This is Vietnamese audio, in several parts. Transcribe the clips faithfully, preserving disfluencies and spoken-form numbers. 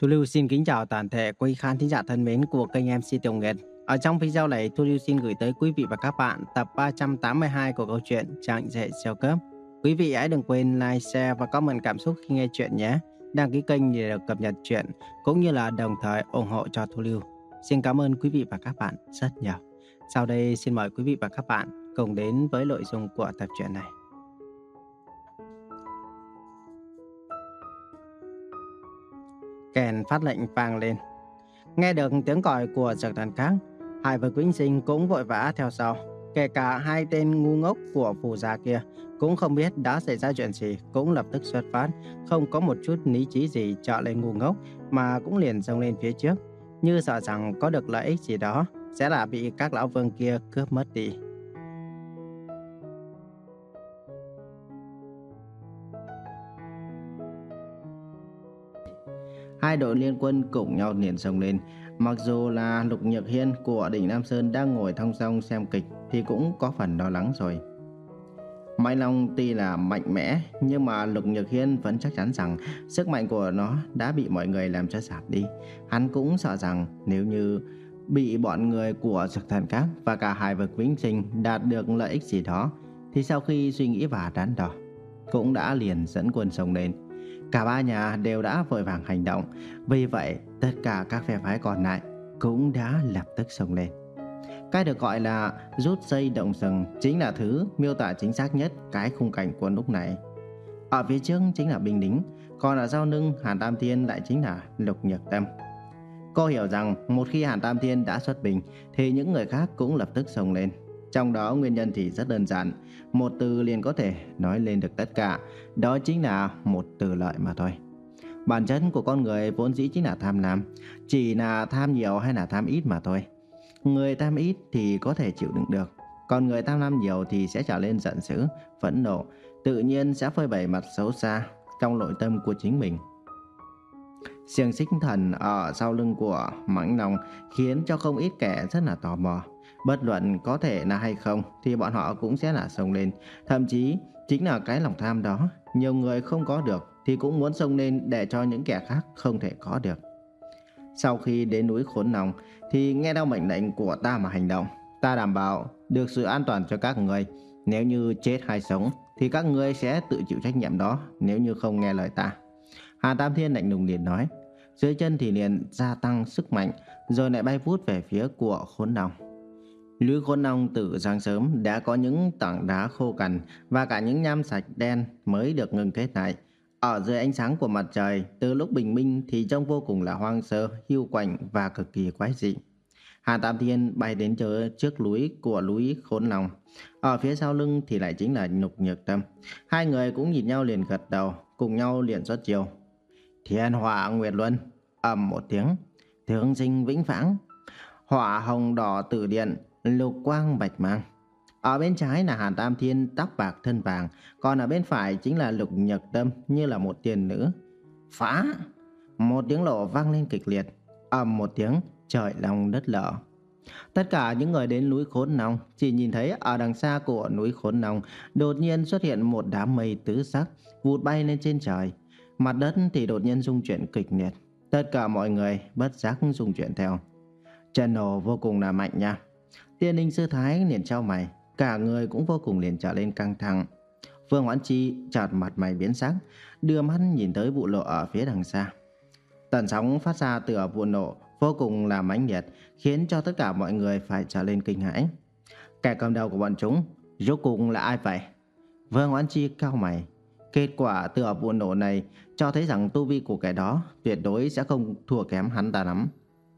Thu Lưu xin kính chào toàn thể quý khán thính giả thân mến của kênh em xê Tiểu Nguyệt. Ở trong video này, Thu Lưu xin gửi tới quý vị và các bạn tập ba trăm tám mươi hai của câu chuyện Chàng rể siêu cấp. Quý vị hãy đừng quên like, share và comment cảm xúc khi nghe chuyện nhé. Đăng ký kênh để được cập nhật chuyện cũng như là đồng thời ủng hộ cho Thu Lưu. Xin cảm ơn quý vị và các bạn rất nhiều. Sau đây xin mời quý vị và các bạn cùng đến với nội dung của tập truyện này. Kèn phát lệnh vang lên. Nghe được tiếng còi của Dược Thần Các, Hải và Vĩnh Sinh cũng vội vã theo sau. Kể cả hai tên ngu ngốc của phù gia kia cũng không biết đã xảy ra chuyện gì, cũng lập tức xuất phát, không có một chút lý trí gì trợ lên ngu ngốc mà cũng liền xông lên phía trước, như sợ rằng có được lợi ích gì đó sẽ là bị các lão vương kia cướp mất đi. Hai đội liên quân cùng nhau liền xông lên. Mặc dù là Lục Nhược Hiên của đỉnh Nam Sơn đang ngồi thong dong xem kịch thì cũng có phần lo lắng rồi. Mãnh Long tuy là mạnh mẽ, nhưng mà Lục Nhược Hiên vẫn chắc chắn rằng sức mạnh của nó đã bị mọi người làm cho giảm đi. Hắn cũng sợ rằng nếu như bị bọn người của Dược Thần Các và cả Hải vực Vĩnh Sinh đạt được lợi ích gì đó, thì sau khi suy nghĩ và đắn đo, cũng đã liền dẫn quân xông lên. Cả ba nhà đều đã vội vàng hành động, vì vậy tất cả các phe phái còn lại cũng đã lập tức xông lên. Cái được gọi là rút dây động rừng chính là thứ miêu tả chính xác nhất cái khung cảnh của lúc này. Ở phía trước chính là binh lính, còn ở sau lưng Hàn Tam Thiên lại chính là Lục Nhược Tâm. Cô hiểu rằng một khi Hàn Tam Thiên đã xuất binh thì những người khác cũng lập tức xông lên. Trong đó nguyên nhân thì rất đơn giản, một từ liền có thể nói lên được tất cả, đó chính là một từ lợi mà thôi. Bản chất của con người vốn dĩ chính là tham lam, chỉ là tham nhiều hay là tham ít mà thôi. Người tham ít thì có thể chịu đựng được, còn người tham lam nhiều thì sẽ trở lên giận dữ, phẫn nộ, tự nhiên sẽ phơi bày mặt xấu xa trong nội tâm của chính mình. Xiềng xích thần ở sau lưng của Mãnh Long khiến cho không ít kẻ rất là tò mò. Bất luận có thể là hay không thì bọn họ cũng sẽ là xông lên. Thậm chí chính là cái lòng tham đó, nhiều người không có được thì cũng muốn xông lên để cho những kẻ khác không thể có được. Sau khi đến núi Khốn Long thì nghe theo mệnh lệnh của ta mà hành động. Ta đảm bảo được sự an toàn cho các người. Nếu như chết hay sống thì các người sẽ tự chịu trách nhiệm đó nếu như không nghe lời ta. Hà Tam Thiên lạnh lùng liền nói. Dưới chân thì liền gia tăng sức mạnh, rồi lại bay vút về phía của Khốn Long. Núi Khốn Long từ sáng sớm đã có những tảng đá khô cằn và cả những nham sạch đen mới được ngưng kết lại. Ở dưới ánh sáng của mặt trời, từ lúc bình minh thì trông vô cùng là hoang sơ, hiu quạnh và cực kỳ quái dị. Hàn Tam Thiên bay đến trước núi của núi Khốn Long. Ở phía sau lưng thì lại chính là Lục Nhược Tâm. Hai người cũng nhìn nhau liền gật đầu, cùng nhau liền xuất chiêu. Thiên hỏa nguyệt luân, ầm một tiếng, thương sinh vĩnh phãng, hỏa hồng đỏ tử điện, lục quang bạch mang. Ở bên trái là Hàn Tam Thiên tóc bạc thân vàng, còn ở bên phải chính là Lục Nhược Tâm như là một tiên nữ. Phá! Một tiếng nổ vang lên kịch liệt, ầm một tiếng, trời long đất lở. Tất cả những người đến núi Khốn Long chỉ nhìn thấy ở đằng xa của núi Khốn Long đột nhiên xuất hiện một đám mây tứ sắc vụt bay lên trên trời. Mặt đất thì đột nhiên rung chuyển kịch liệt. Tất cả mọi người bất giác rung chuyển theo. Trận nổ vô cùng là mạnh nha. Tiên Ninh Sư Thái liền trao mày, cả người cũng vô cùng liền trở lên căng thẳng. Vương Hoãn Chi chợt mặt mày biến sắc, đưa mắt nhìn tới vụ nổ ở phía đằng xa. Tần sóng phát ra từ ở vụ nổ vô cùng là mãnh liệt, khiến cho tất cả mọi người phải trở lên kinh hãi. Kẻ cầm đầu của bọn chúng rốt cuộc là ai vậy? Vương Hoãn Chi cau mày. Kết quả từ ở vụ nổ này cho thấy rằng tu vi của kẻ đó tuyệt đối sẽ không thua kém hắn ta lắm.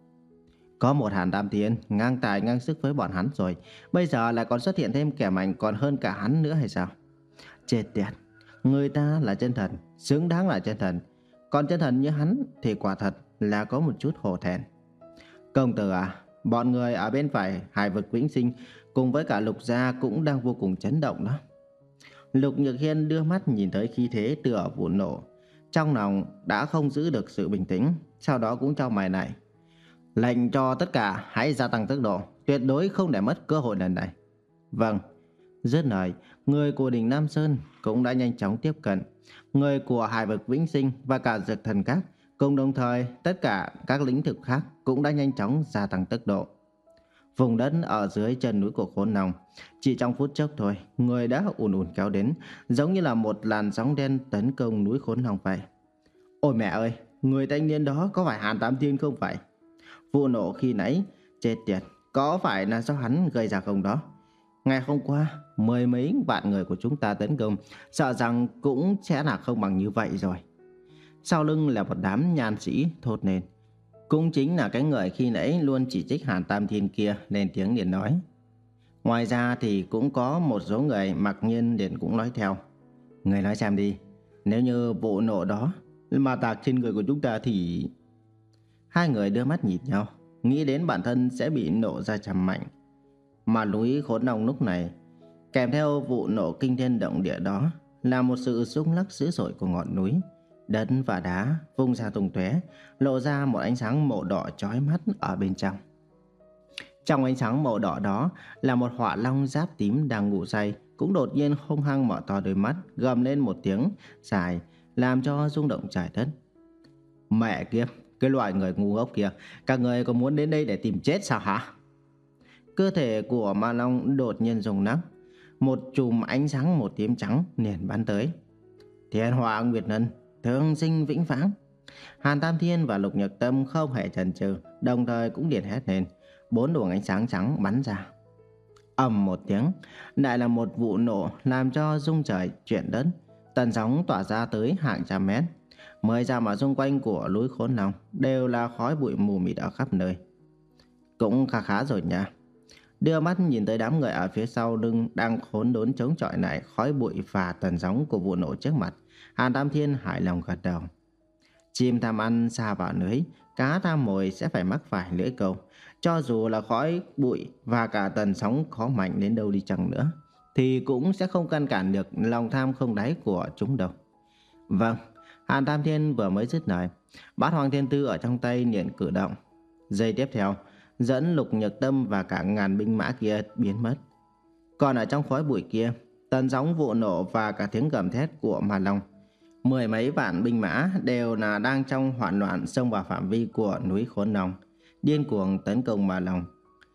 Có một Hàn Tam Thiên ngang tài ngang sức với bọn hắn rồi, bây giờ lại còn xuất hiện thêm kẻ mạnh còn hơn cả hắn nữa hay sao? Chết tiệt, người ta là chân thần, xứng đáng là chân thần, còn chân thần như hắn thì quả thật là có một chút hổ thẹn. Công tử à, bọn người ở bên phải Hải vực Vĩnh Sinh cùng với cả Lục gia cũng đang vô cùng chấn động đó. Lục Nhược Hiên đưa mắt nhìn tới khí thế từ ở vụ nổ, trong lòng đã không giữ được sự bình tĩnh, sau đó cũng chau mày lại. Lệnh cho tất cả hãy gia tăng tốc độ, tuyệt đối không để mất cơ hội lần này. Vâng. Dứt lời, người của đỉnh Nam Sơn cũng đã nhanh chóng tiếp cận. Người của Hải vực Vĩnh Sinh và cả Dược Thần Các Cùng đồng thời, tất cả các lĩnh vực khác cũng đã nhanh chóng gia tăng tốc độ. Vùng đất ở dưới chân núi của Khốn Long, chỉ trong phút chốc thôi, người đã ùn ùn kéo đến, giống như là một làn sóng đen tấn công núi Khốn Long vậy. Ôi mẹ ơi, người thanh niên đó có phải Hàn Tam Thiên không phải? Vụ nổ khi nãy, chết tiệt, có phải là do hắn gây ra không đó? Ngày hôm qua, mười mấy vạn người của chúng ta tấn công, sợ rằng cũng sẽ là không bằng như vậy rồi. Sau lưng là một đám nhan sĩ thốt lên. Cũng chính là cái người khi nãy luôn chỉ trích Hàn Tam Thiên kia lên tiếng liền nói. Ngoài ra thì cũng có một số người mặc nhiên liền cũng nói theo. Người nói xem đi, nếu như vụ nổ đó mà tạc trên người của chúng ta thì... Hai người đưa mắt nhìn nhau, nghĩ đến bản thân sẽ bị nổ ra chầm mạnh. Mà núi Khốn Long lúc này, kèm theo vụ nổ kinh thiên động địa đó, là một sự rung lắc dữ dội của ngọn núi. Đất và đá vung ra tung tóe, lộ ra một ánh sáng màu đỏ chói mắt ở bên trong. Trong ánh sáng màu đỏ đó là một họa long giáp tím đang ngủ say, cũng đột nhiên hung hăng mở to đôi mắt, gầm lên một tiếng dài, làm cho rung động trời đất. Mẹ kiếp, cái loại người ngu ngốc kia, các người có muốn đến đây để tìm chết sao hả? Cơ thể của ma long đột nhiên rung lắc, một chùm ánh sáng một tím trắng liền bắn tới. Thiên hỏa nguyệt ngân, thương sinh vĩnh viễn. Hàn Tam Thiên và Lục Nhật Tâm không hề chần chừ, đồng thời cũng liền hét lên, bốn luồng ánh sáng trắng bắn ra. Ầm một tiếng, lại là một vụ nổ làm cho rung trời chuyển đất, tần sóng tỏa ra tới hàng trăm mét. Mười dặm ở xung quanh của núi Khốn Long đều là khói bụi mù mịt ở khắp nơi. Cũng khá khá rồi nha. Đưa mắt nhìn tới đám người ở phía sau lưng đang khốn đốn chống chọi lại khói bụi và tần sóng của vụ nổ trước mặt, Hàn Tam Thiên hài lòng gật đầu. Chim tham ăn xa vào lưới, cá tham mồi sẽ phải mắc phải lưỡi câu. Cho dù là khói bụi và cả tần sóng khó mạnh đến đâu đi chăng nữa, thì cũng sẽ không ngăn cản được lòng tham không đáy của chúng đâu. Vâng, Hàn Tam Thiên vừa mới dứt lời, bát hoàng thiên tư ở trong tay liền cử động. Giây tiếp theo, dẫn Lục Nhật Tâm và cả ngàn binh mã kia biến mất. Còn ở trong khói bụi kia, tần sóng vụ nổ và cả tiếng gầm thét của ma long, mười mấy vạn binh mã đều là đang trong hoảng loạn xông vào phạm vi của núi Khốn Long, điên cuồng tấn công ma long.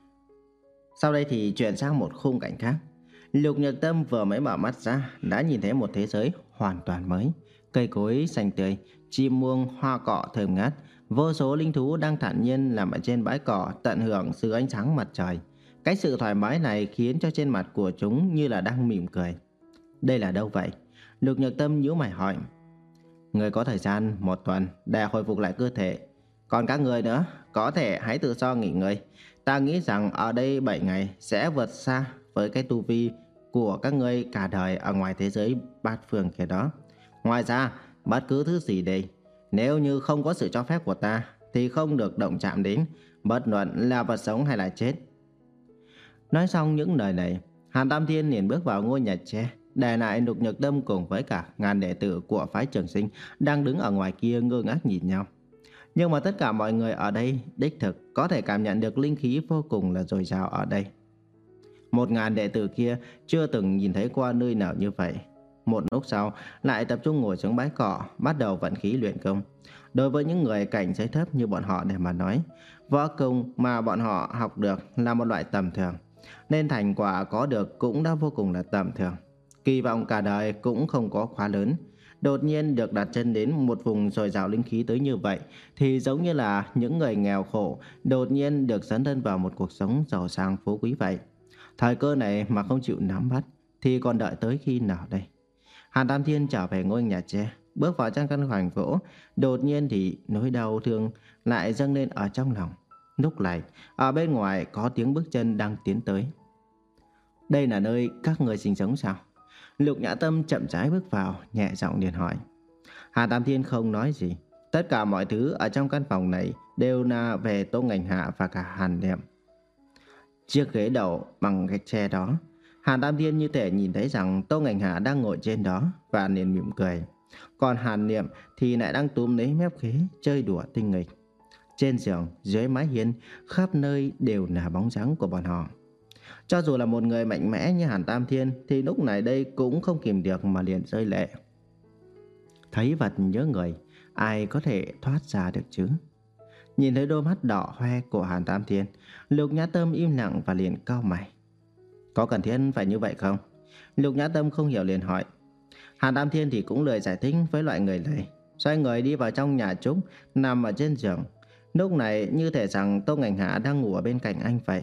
Sau đây thì chuyển sang một khung cảnh khác. Lục Nhật Tâm vừa mới mở mắt ra đã nhìn thấy một thế giới hoàn toàn mới. Cây cối xanh tươi, chim muông hoa cỏ thơm ngát, vô số linh thú đang thản nhiên nằm ở trên bãi cỏ tận hưởng sự ánh sáng mặt trời. Cái sự thoải mái này khiến cho trên mặt của chúng như là đang mỉm cười. Đây là đâu vậy? Lục Nhật Tâm nhíu mày hỏi. Người có thời gian một tuần để hồi phục lại cơ thể. Còn các người nữa, có thể hãy tự do nghỉ ngơi. Ta nghĩ rằng ở đây bảy ngày sẽ vượt xa với cái tu vi của các ngươi cả đời ở ngoài thế giới bát phương kia đó. Ngoài ra, bất cứ thứ gì đây, nếu như không có sự cho phép của ta thì không được động chạm đến, bất luận là vật sống hay là chết. Nói xong những lời này, Hàn Tam Thiên liền bước vào ngôi nhà tre, để lại Lục Nhật Tâm cùng với cả ngàn đệ tử của phái Trường Sinh đang đứng ở ngoài kia ngơ ngác nhìn nhau. Nhưng mà tất cả mọi người ở đây đích thực có thể cảm nhận được linh khí vô cùng là dồi dào ở đây. Một ngàn đệ tử kia chưa từng nhìn thấy qua nơi nào như vậy. Một lúc sau lại tập trung ngồi xuống bãi cỏ, bắt đầu vận khí luyện công. Đối với những người cảnh giới thấp như bọn họ để mà nói, võ công mà bọn họ học được là một loại tầm thường, nên thành quả có được cũng đã vô cùng là tầm thường. Kỳ vọng cả đời cũng không có quá lớn. Đột nhiên được đặt chân đến một vùng dồi dào linh khí tới như vậy thì giống như là những người nghèo khổ đột nhiên được dấn thân vào một cuộc sống giàu sang phú quý vậy. Thời cơ này mà không chịu nắm bắt thì còn đợi tới khi nào đây? Hàn Tam Thiên trở về ngôi nhà tre, bước vào trong căn khoảnh gỗ, đột nhiên thì nỗi đau thương lại dâng lên ở trong lòng. Lúc này, ở bên ngoài có tiếng bước chân đang tiến tới. Đây là nơi các người sinh sống sao? Lục Nhã Tâm chậm rãi bước vào, nhẹ giọng liền hỏi. Hàn Tam Thiên không nói gì. Tất cả mọi thứ ở trong căn phòng này đều là về Tô Ngành Hạ và cả Hàn Niệm. Chiếc ghế đầu bằng gạch tre đó, Hàn Tam Thiên như thể nhìn thấy rằng Tô Ngành Hạ đang ngồi trên đó và liền mỉm cười. Còn Hàn Niệm thì lại đang túm lấy mép ghế chơi đùa tinh nghịch. Trên giường, dưới mái hiên, khắp nơi đều là bóng dáng của bọn họ. Cho dù là một người mạnh mẽ như Hàn Tam Thiên thì lúc này đây cũng không kìm được mà liền rơi lệ. Thấy vật nhớ người, ai có thể thoát ra được chứ? Nhìn thấy đôi mắt đỏ hoe của Hàn Tam Thiên, Lục Nhã Tâm im lặng và liền cau mày. Có cần thiết phải như vậy không? Lục Nhã Tâm không hiểu liền hỏi. Hàn Tam Thiên thì cũng lười giải thích với loại người này, xoay người đi vào trong nhà Trúc, nằm ở trên giường. Lúc này như thể rằng Tô Ngành Hạ đang ngủ ở bên cạnh anh vậy.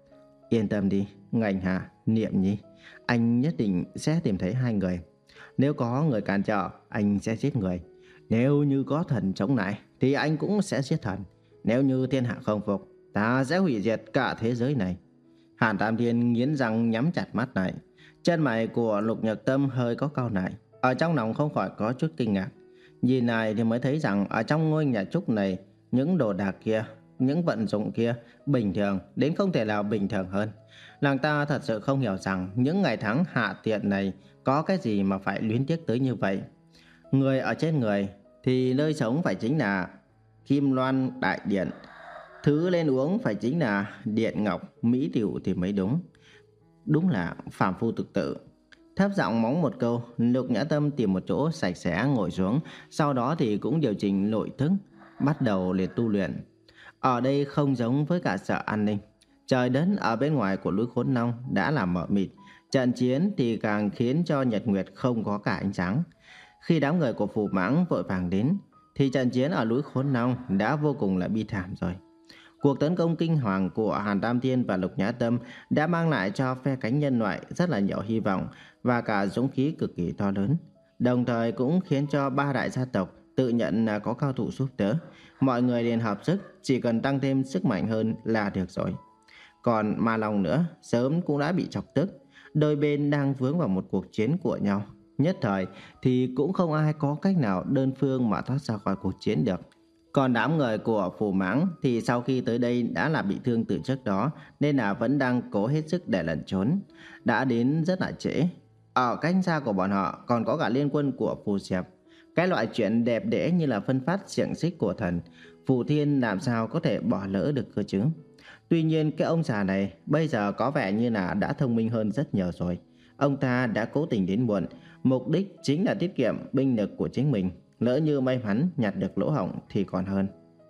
Yên tâm đi, Ngành Hạ, Niệm Nhi, anh nhất định sẽ tìm thấy hai người. Nếu có người cản trở, anh sẽ giết người. Nếu như có thần chống lại, thì anh cũng sẽ giết thần. Nếu như thiên hạ không phục, ta sẽ hủy diệt cả thế giới này. Hàn Tam Thiên nghiến răng nhắm chặt mắt lại. Chân mày của Lục Nhật Tâm hơi có cau lại. Ở trong lòng không khỏi có chút kinh ngạc. Nhìn này thì mới thấy rằng ở trong ngôi nhà Trúc này, những đồ đạc kia, những vận dụng kia bình thường đến không thể nào bình thường hơn. Nàng ta thật sự không hiểu rằng những ngày tháng hạ tiện này có cái gì mà phải luyến tiếc tới như vậy. Người ở trên người thì nơi sống phải chính là Kim Loan Đại Điện. Thứ lên uống phải chính là điện ngọc, mỹ tiểu thì mới đúng. Đúng là phàm phu tục tử. Thấp giọng mắng một câu, Lục Nhã Tâm tìm một chỗ sạch sẽ ngồi xuống, sau đó thì cũng điều chỉnh nội thức, bắt đầu liền tu luyện. Ở đây không giống với cả sở an ninh. Trời đất ở bên ngoài của núi Khốn Long đã là mờ mịt, trận chiến thì càng khiến cho nhật nguyệt không có cả ánh sáng. Khi đám người của Phù Mãng vội vàng đến, thì trận chiến ở núi Khốn Long đã vô cùng là bi thảm rồi. Cuộc tấn công kinh hoàng của Hàn Tam Thiên và Lục Nhã Tâm đã mang lại cho phe cánh nhân loại rất là nhiều hy vọng và cả dũng khí cực kỳ to lớn. Đồng thời cũng khiến cho ba đại gia tộc tự nhận là có cao thủ giúp đỡ. Mọi người liền hợp sức, chỉ cần tăng thêm sức mạnh hơn là được rồi. Còn Ma Long nữa, sớm cũng đã bị chọc tức. Đôi bên đang vướng vào một cuộc chiến của nhau. Nhất thời thì cũng không ai có cách nào đơn phương mà thoát ra khỏi cuộc chiến được. Còn đám người của Phù Mãng thì sau khi tới đây đã là bị thương từ trước đó, nên là vẫn đang cố hết sức để lẩn trốn. Đã đến rất là trễ. Ở cách xa của bọn họ còn có cả liên quân của Phù Diệp. Cái loại chuyện đẹp đẽ như là phân phát xiềng xích của thần, Phù Thiên làm sao có thể bỏ lỡ được cơ chứ. Tuy nhiên cái ông già này bây giờ có vẻ như là đã thông minh hơn rất nhiều rồi. Ông ta đã cố tình đến muộn, mục đích chính là tiết kiệm binh lực của chính mình. Lỡ như may mắn nhặt được lỗ hổng thì còn hơn.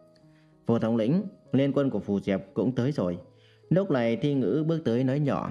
Phù thống lĩnh, liên quân của Phù Diệp cũng tới rồi. Lúc này Thi Ngữ bước tới nói nhỏ.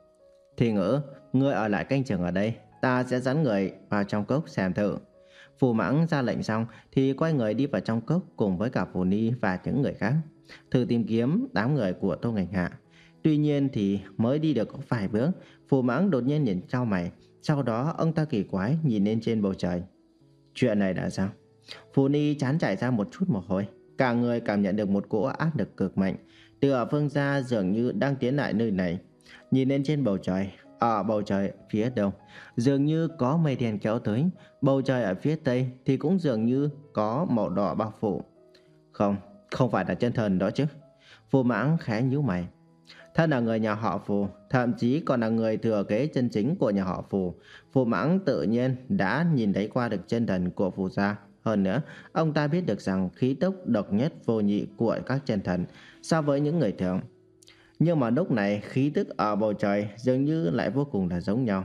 Thi Ngữ, ngươi ở lại canh chừng ở đây, ta sẽ dẫn người vào trong cốc xem thử. Phù Mãng ra lệnh xong thì quay người đi vào trong cốc cùng với cả Phù Ni và những người khác, thử tìm kiếm đám người của Tô Ngành Hạ. Tuy nhiên thì mới đi được có vài bước, Phù Mãng đột nhiên nhìn chau mày. Sau đó ông ta kỳ quái nhìn lên trên bầu trời. Chuyện này là sao? Phù Ni chán chảy ra một chút mồ hôi. Cả người cảm nhận được một cỗ áp lực cực mạnh từ ở phương xa, dường như đang tiến lại nơi này. Nhìn lên trên bầu trời, ở bầu trời phía đông dường như có mây đen kéo tới. Bầu trời ở phía tây thì cũng dường như có màu đỏ bao phủ. Không, không phải là chân thần đó chứ? Phù Mãng khẽ nhíu mày. Thân là người nhà họ Phù, thậm chí còn là người thừa kế chân chính của nhà họ Phù, Phù Mãng tự nhiên đã nhìn thấy qua được chân thần của Phù gia. Hơn nữa, ông ta biết được rằng khí tốc độc nhất vô nhị của các chân thần so với những người thường. Nhưng mà lúc này khí tức ở bầu trời dường như lại vô cùng là giống nhau.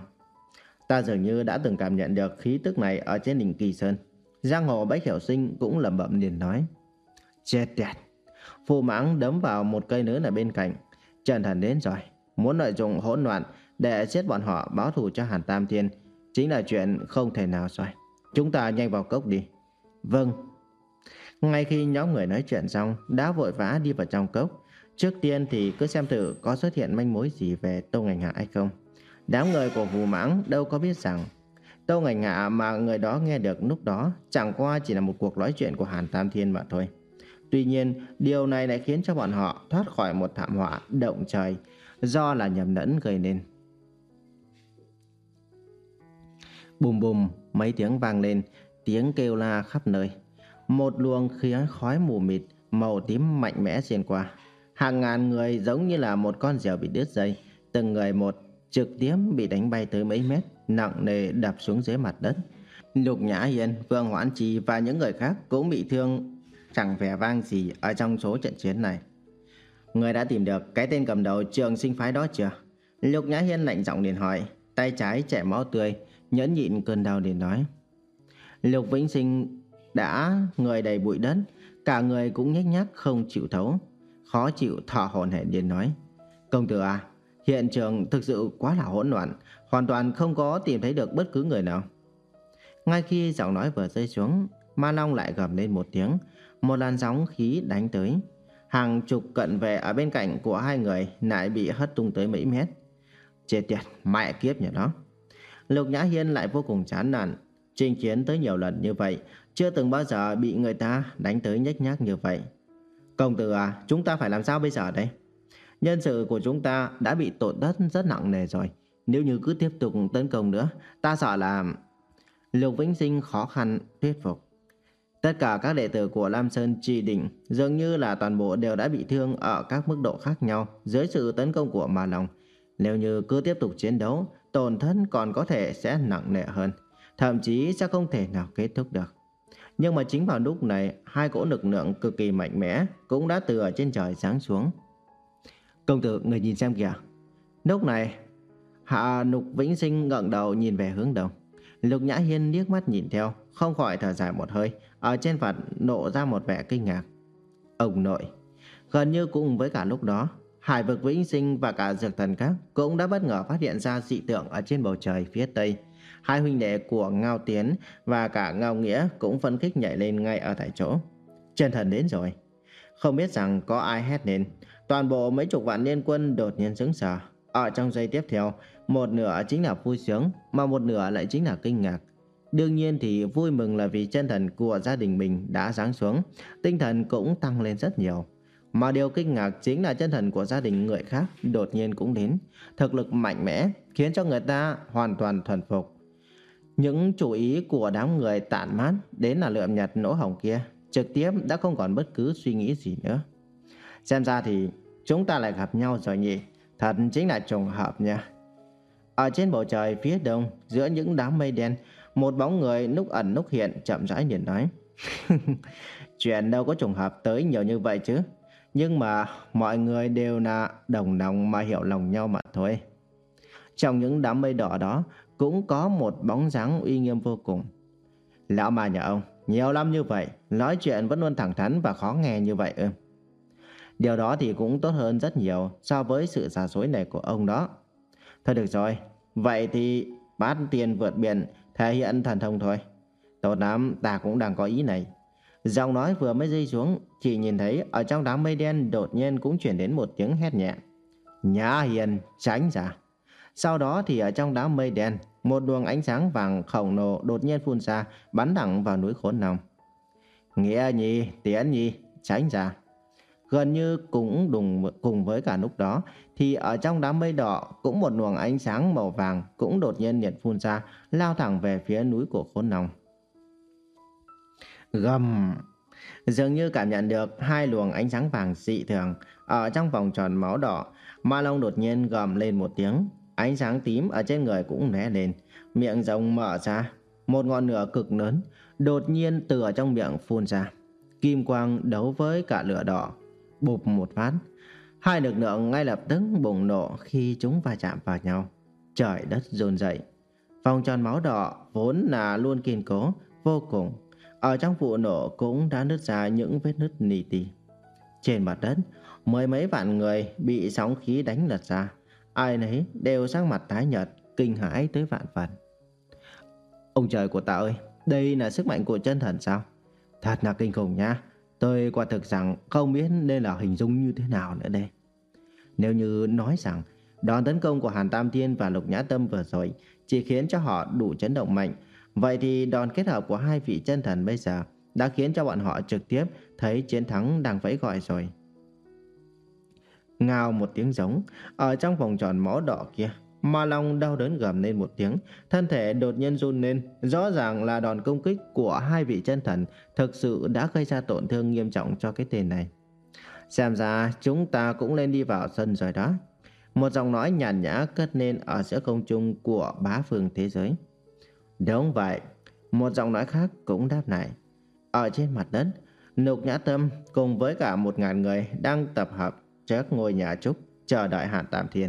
Ta dường như đã từng cảm nhận được khí tức này ở trên đỉnh Kỳ Sơn. Giang hồ Bách Hiểu Sinh cũng lẩm bẩm liền nói. Chết tiệt! Phù Mãng đấm vào một cây nến ở bên cạnh. Chân thần đến rồi, muốn lợi dụng hỗn loạn để giết bọn họ báo thù cho Hàn Tam Thiên chính là chuyện không thể nào rồi. Chúng ta nhanh vào cốc đi. Vâng. Ngay khi nhóm người nói chuyện xong, đã vội vã đi vào trong cốc. Trước tiên thì cứ xem thử có xuất hiện manh mối gì về Tô Ngành Hạ hay không. Đám người của Phù Mãng đâu có biết rằng Tô Ngành Hạ mà người đó nghe được lúc đó chẳng qua chỉ là một cuộc nói chuyện của Hàn Tam Thiên mà thôi. Tuy nhiên, điều này lại khiến cho bọn họ thoát khỏi một thảm họa động trời do là nhầm lẫn gây nên. Bùm bùm, mấy tiếng vang lên, tiếng kêu la khắp nơi. Một luồng khí khói mù mịt màu tím mạnh mẽ xuyên qua. Hàng ngàn người giống như là một con diều bị đứt dây, từng người một trực tiếp bị đánh bay tới mấy mét, nặng nề đập xuống dưới mặt đất. Lục Nhã Hiên, Vương Hoãn Trì và những người khác cũng bị thương chẳng vẻ vang gì ở trong số trận chiến này. Người đã tìm được cái tên cầm đầu Trường Sinh phái đó chưa? Lục Nhã Hiên lạnh giọng liền hỏi, tay trái chảy máu tươi, nhẫn nhịn cơn đau liền nói. Lục Vĩnh Sinh đã người đầy bụi đất, cả người cũng nhếch nhác không chịu thấu, khó chịu thở hổn hển liền nói: Công tử à, hiện trường thực sự quá là hỗn loạn, hoàn toàn không có tìm thấy được bất cứ người nào. Ngay khi giọng nói vừa rơi xuống, Ma Long lại gầm lên một tiếng, một làn sóng khí đánh tới. Hàng chục cận vệ ở bên cạnh của hai người lại bị hất tung tới mấy mét. Chết tiệt, mẹ kiếp nhà nó. Lục Nhã Hiên lại vô cùng chán nản. Chinh chiến tới nhiều lần như vậy, chưa từng bao giờ bị người ta đánh tới nhếch nhác như vậy. Công tử à, chúng ta phải làm sao bây giờ đây? Nhân sự của chúng ta đã bị tổn thất rất nặng nề rồi. Nếu như cứ tiếp tục tấn công nữa, ta sợ là... Lục Vĩnh Sinh khó khăn thuyết phục. Tất cả các đệ tử của Lam Sơn Trì Đỉnh dường như là toàn bộ đều đã bị thương ở các mức độ khác nhau dưới sự tấn công của Ma Long. Nếu như cứ tiếp tục chiến đấu, tổn thất còn có thể sẽ nặng nề hơn, thậm chí sẽ không thể nào kết thúc được. Nhưng mà chính vào lúc này, hai cỗ lực lượng cực kỳ mạnh mẽ cũng đã từ ở trên trời giáng xuống. Công tử, người nhìn xem kìa. Lúc này, Hạ Lục Vĩnh Sinh ngẩng đầu nhìn về hướng đông. Lục Nhã Hiên liếc mắt nhìn theo, không khỏi thở dài một hơi, ở trên mặt nộ ra một vẻ kinh ngạc. Ông nội. Gần như cùng với cả lúc đó, Hải Vực Vĩnh Sinh và cả Dược Thần Các cũng đã bất ngờ phát hiện ra dị tượng ở trên bầu trời phía tây. Hai huynh đệ của Ngao Tiến và cả Ngao Nghĩa cũng phấn khích nhảy lên ngay ở tại chỗ. Chân thần đến rồi. Không biết rằng có ai hét lên, toàn bộ mấy chục vạn liên quân đột nhiên sững sờ. Ở trong giây tiếp theo, một nửa chính là vui sướng, mà một nửa lại chính là kinh ngạc. Đương nhiên thì vui mừng là vì chân thần của gia đình mình đã giáng xuống, tinh thần cũng tăng lên rất nhiều. Mà điều kinh ngạc chính là chân thần của gia đình người khác đột nhiên cũng đến, thực lực mạnh mẽ khiến cho người ta hoàn toàn thuần phục. Những chủ ý của đám người tản mát đến là lượm nhặt lỗ hổng kia trực tiếp đã không còn bất cứ suy nghĩ gì nữa. Xem ra thì chúng ta lại gặp nhau rồi nhỉ, thật chính là trùng hợp nha. Ở trên bầu trời phía đông, giữa những đám mây đen, một bóng người lúc ẩn lúc hiện chậm rãi liền nói: Chuyện đâu có trùng hợp tới nhiều như vậy chứ. Nhưng mà mọi người đều là đồng lòng mà hiểu lòng nhau mà thôi. Trong những đám mây đỏ đó cũng có một bóng dáng uy nghiêm vô cùng. Lão ma nhà ông, nhiều năm như vậy, nói chuyện vẫn luôn thẳng thắn và khó nghe như vậy ư? Điều đó thì cũng tốt hơn rất nhiều so với sự giả dối này của ông đó. Thôi được rồi, vậy thì bát tiền vượt biển thể hiện thần thông thôi. Tốt lắm, ta cũng đang có ý này. Giọng nói vừa mới rơi xuống, chỉ nhìn thấy ở trong đám mây đen đột nhiên cũng chuyển đến một tiếng hét nhẹ: Nhã Hiền, tránh ra. Sau đó thì ở trong đám mây đen, một luồng ánh sáng vàng khổng lồ đột nhiên phun ra, bắn thẳng vào núi Khốn Long. Nghĩa Nhi, Tiến Nhi, tránh ra. Gần như cũng đùng cùng với cả lúc đó thì ở trong đám mây đỏ cũng một luồng ánh sáng màu vàng cũng đột nhiên nhiệt phun ra, lao thẳng về phía núi của Khốn Long. Gầm. Dường như cảm nhận được hai luồng ánh sáng vàng dị thường ở trong vòng tròn máu đỏ, Ma Long đột nhiên gầm lên một tiếng. Ánh sáng tím ở trên người cũng lóe lên, miệng rồng mở ra, một ngọn lửa cực lớn đột nhiên từ ở trong miệng phun ra. Kim quang đấu với cả lửa đỏ, bụp một phát, hai lực lượng ngay lập tức bùng nổ khi chúng va chạm vào nhau. Trời đất run rẩy. Vòng tròn máu đỏ vốn là luôn kiên cố vô cùng, ở trong vụ nổ cũng đã nứt ra những vết nứt nì tì. Trên mặt đất, mười mấy vạn người bị sóng khí đánh lật ra, ai nấy đều sắc mặt tái nhợt, kinh hãi tới vạn phần. Ông trời của ta ơi, đây là sức mạnh của chân thần sao? Thật là kinh khủng nha. Tôi quả thực rằng không biết nên là hình dung như thế nào nữa đây. Nếu như nói rằng đòn tấn công của Hàn Tam Thiên và Lục Nhã Tâm vừa rồi chỉ khiến cho họ đủ chấn động mạnh, vậy thì đòn kết hợp của hai vị chân thần bây giờ đã khiến cho bọn họ trực tiếp thấy chiến thắng đang vẫy gọi rồi. Ngao một tiếng giống, ở trong vòng tròn máu đỏ kia, Ma Long đau đớn gầm lên một tiếng, thân thể đột nhiên run lên. Rõ ràng là đòn công kích của hai vị chân thần thực sự đã gây ra tổn thương nghiêm trọng cho cái tên này. Xem ra chúng ta cũng nên đi vào sân rồi đó. Một giọng nói nhàn nhã cất lên ở giữa không trung của bá phương thế giới. Đúng vậy, một giọng nói khác cũng đáp lại. Ở trên mặt đất, Lục Nhã Tâm cùng với cả một ngàn người đang tập hợp trước ngôi nhà trúc chờ đợi Hàn Tam Thiên.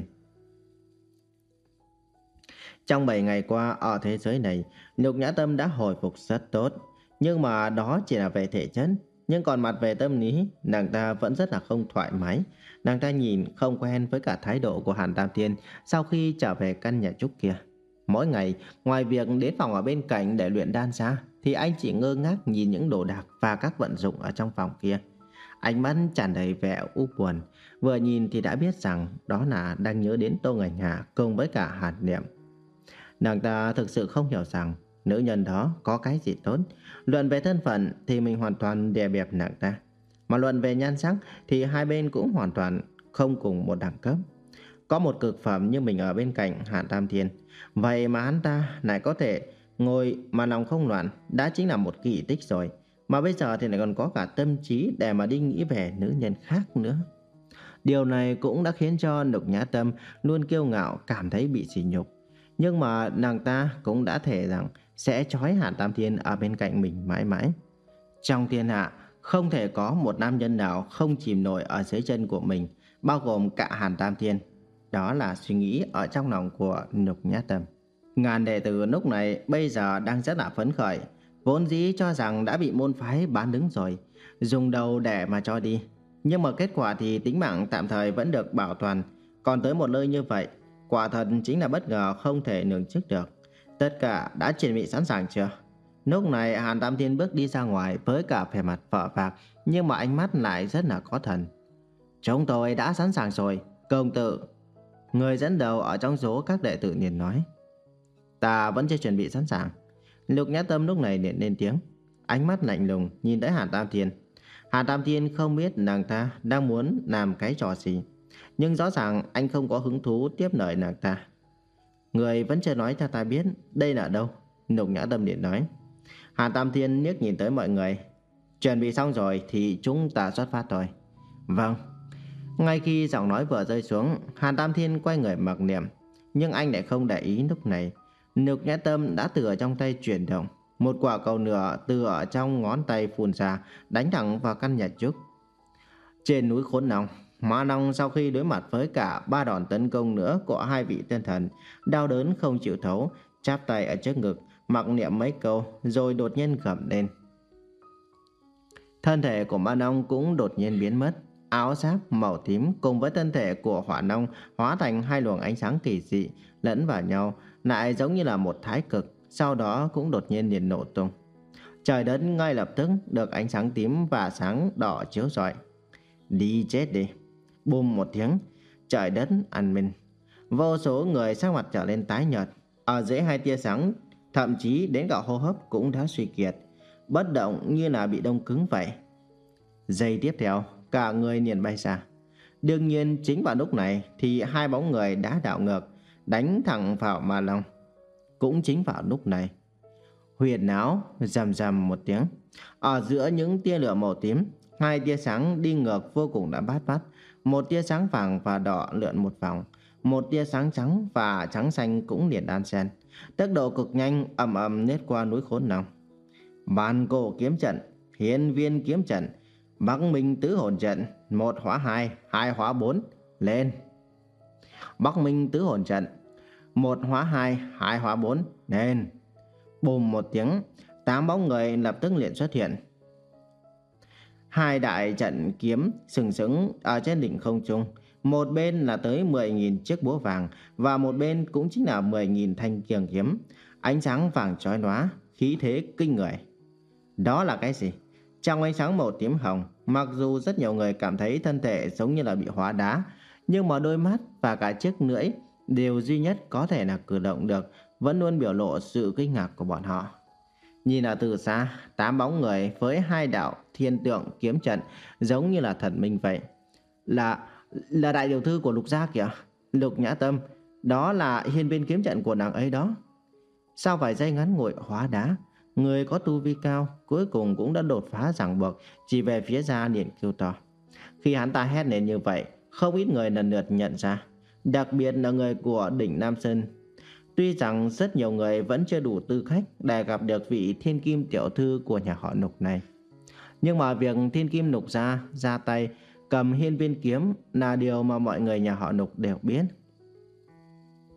Trong bảy ngày qua ở thế giới này, Lục Nhã Tâm đã hồi phục rất tốt. Nhưng mà đó chỉ là về thể chất. Nhưng còn mặt về tâm lý, nàng ta vẫn rất là không thoải mái. Nàng ta nhìn không quen với cả thái độ của Hàn Tam Thiên sau khi trở về căn nhà trúc kia. Mỗi ngày, ngoài việc đến phòng ở bên cạnh để luyện đan ra, thì anh chỉ ngơ ngác nhìn những đồ đạc và các vận dụng ở trong phòng kia. Ánh mắt tràn đầy vẻ u buồn, vừa nhìn thì đã biết rằng đó là đang nhớ đến Tô Ngải Hà cùng với cả Hàn Niệm. Nàng ta thực sự không hiểu rằng nữ nhân đó có cái gì tốt. Luận về thân phận thì mình hoàn toàn đè bẹp nàng ta, mà luận về nhan sắc thì hai bên cũng hoàn toàn không cùng một đẳng cấp. Có một cực phẩm như mình ở bên cạnh Hàn Tam Thiên, vậy mà hắn ta lại có thể ngồi mà lòng không loạn, đã chính là một kỳ tích rồi. Mà bây giờ thì lại còn có cả tâm trí để mà đi nghĩ về nữ nhân khác nữa. Điều này cũng đã khiến cho Lục Nhã Tâm luôn kiêu ngạo cảm thấy bị sỉ nhục. Nhưng mà nàng ta cũng đã thề rằng sẽ trói Hàn Tam Thiên ở bên cạnh mình mãi mãi. Trong thiên hạ không thể có một nam nhân nào không chìm nổi ở dưới chân của mình, bao gồm cả Hàn Tam Thiên. Đó là suy nghĩ ở trong lòng của Lục Nhã Tâm. Ngàn đệ tử lúc này bây giờ đang rất là phấn khởi, vốn dĩ cho rằng đã bị môn phái bán đứng rồi, dùng đầu để mà cho đi. Nhưng mà kết quả thì tính mạng tạm thời vẫn được bảo toàn, còn tới một nơi như vậy, quả thật chính là bất ngờ không thể lường trước được. Tất cả đã chuẩn bị sẵn sàng chưa? Lúc này Hàn Tam Thiên bước đi ra ngoài với cả vẻ mặt vợ vạc, nhưng mà ánh mắt lại rất là có thần. Chúng tôi đã sẵn sàng rồi, công tử. Người dẫn đầu ở trong số các đệ tử liền nói. Ta vẫn chưa chuẩn bị sẵn sàng. Lục Nhã Tâm lúc này liền lên tiếng, ánh mắt lạnh lùng nhìn tới Hàn Tam Thiên. Hàn Tam Thiên không biết nàng ta đang muốn làm cái trò gì, nhưng rõ ràng anh không có hứng thú tiếp lời nàng ta. Người vẫn chưa nói cho ta biết đây là đâu. Lục Nhã Tâm liền nói. Hàn Tam Thiên liếc nhìn tới mọi người. Chuẩn bị xong rồi thì chúng ta xuất phát thôi. Vâng. Ngay khi giọng nói vừa rơi xuống, Hàn Tam Thiên quay người mặc niệm. Nhưng anh lại không để ý lúc này. Lục Nhã Tâm đã từ ở trong tay chuyển động. Một quả cầu lửa từ ở trong ngón tay phun ra, đánh thẳng vào căn nhà trúc. Trên núi Khốn Long, Ma Long sau khi đối mặt với cả ba đòn tấn công nữa của hai vị tiên thần, đau đớn không chịu thấu, chắp tay ở trước ngực, mặc niệm mấy câu rồi đột nhiên gầm lên. Thân thể của Ma Long cũng đột nhiên biến mất. Áo giáp màu tím cùng với thân thể của Hỏa Long hóa thành hai luồng ánh sáng kỳ dị lẫn vào nhau, lại giống như là một thái cực, sau đó cũng đột nhiên liền nổ tung. Trời đất ngay lập tức được ánh sáng tím và sáng đỏ chiếu rọi. Đi chết đi. Bùm một tiếng, trời đất ăn minh. Vô số người sắc mặt trở lên tái nhợt. Ở dưới hai tia sáng, thậm chí đến cả hô hấp cũng đã suy kiệt, bất động như là bị đông cứng vậy. Giây tiếp theo, cả người liền bay xa. Đương nhiên chính vào lúc này thì hai bóng người đã đảo ngược, đánh thẳng vào Ma Long. Cũng chính vào lúc này, huyền não rầm rầm một tiếng. Ở giữa những tia lửa màu tím, hai tia sáng đi ngược vô cùng đã bát bát. Một tia sáng vàng và đỏ lượn một vòng, một tia sáng trắng và trắng xanh cũng liền đan xen. Tốc độ cực nhanh ầm ầm lướt qua núi Khốn Long. Bàn cổ kiếm trận, hiên viên kiếm trận, Bắc Minh tứ hồn trận, một hóa hai, hai hóa bốn, lên. Bắc Minh tứ hồn trận, một hóa hai, hai hóa bốn, lên. Bùm một tiếng, tám bóng người lập tức liền xuất hiện. Hai đại trận kiếm sừng sững ở trên đỉnh không trung. Một bên là tới mười nghìn chiếc búa vàng, và một bên cũng chính là mười nghìn thanh kiềng kiếm. Ánh sáng vàng chói lóa, khí thế kinh người. Đó là cái gì? Trong ánh sáng màu tím hồng, mặc dù rất nhiều người cảm thấy thân thể giống như là bị hóa đá, nhưng mà đôi mắt và cả chiếc lưỡi đều duy nhất có thể là cử động được, vẫn luôn biểu lộ sự kinh ngạc của bọn họ. Nhìn ở từ xa, tám bóng người với hai đạo thiên tượng kiếm trận giống như là thần minh vậy. Là là đại tiểu thư của Lục gia kìa, Lục Nhã Tâm, đó là hiên viên kiếm trận của nàng ấy đó. Sau vài giây ngắn ngủi hóa đá, người có tu vi cao cuối cùng cũng đã đột phá ràng buộc, chỉ về phía ra liền kêu to. Khi hắn ta hét lên như vậy, không ít người lần lượt nhận ra, đặc biệt là người của đỉnh Nam Sơn. Tuy rằng rất nhiều người vẫn chưa đủ tư cách để gặp được vị thiên kim tiểu thư của nhà họ Lục này, nhưng mà việc thiên kim Lục gia ra tay cầm hiên viên kiếm là điều mà mọi người nhà họ Lục đều biết.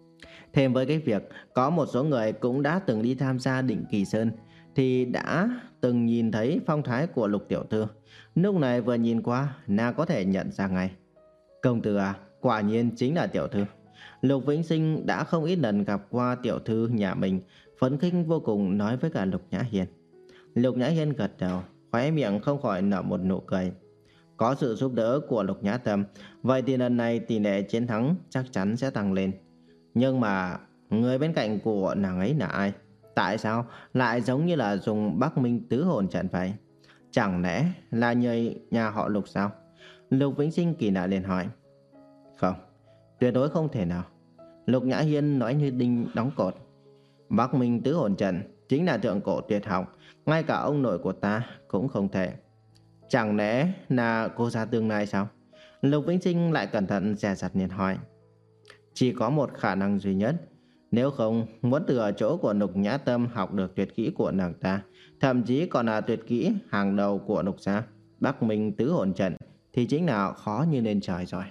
Thêm với cái việc có một số người cũng đã từng đi tham gia đỉnh Kỳ Sơn, thì đã từng nhìn thấy phong thái của Lục tiểu thư. Lúc này vừa nhìn qua, nàng có thể nhận ra ngay. Công tử à, quả nhiên chính là tiểu thư. Lục Vĩnh Sinh đã không ít lần gặp qua tiểu thư nhà mình, phấn khích vô cùng nói với cả Lục Nhã Hiên. Lục Nhã Hiên gật đầu, khóe miệng không khỏi nở một nụ cười. Có sự giúp đỡ của Lục Nhã Tâm, vậy thì lần này tỷ lệ chiến thắng chắc chắn sẽ tăng lên. Nhưng mà người bên cạnh của nàng ấy là ai? Tại sao lại giống như là dùng Bắc Minh tứ hồn trận vậy? Chẳng lẽ là người nhà họ Lục sao? Lục Vĩnh Sinh kỳ lạ liền hỏi. Không, tuyệt đối không thể nào. Lục Nhã Hiên nói như đinh đóng cột. Bắc Minh tứ hồn trận chính là thượng cổ tuyệt học, ngay cả ông nội của ta cũng không thể. Chẳng lẽ là cô gia tương lai sao? Lục Vĩnh Sinh lại cẩn thận dè dặt liền hỏi. Chỉ có một khả năng duy nhất. Nếu không muốn từ ở chỗ của Lục Nhã Tâm học được tuyệt kỹ của nàng ta, thậm chí còn là tuyệt kỹ hàng đầu của Lục gia, Bắc Minh tứ hồn trận, thì chính là khó như lên trời rồi.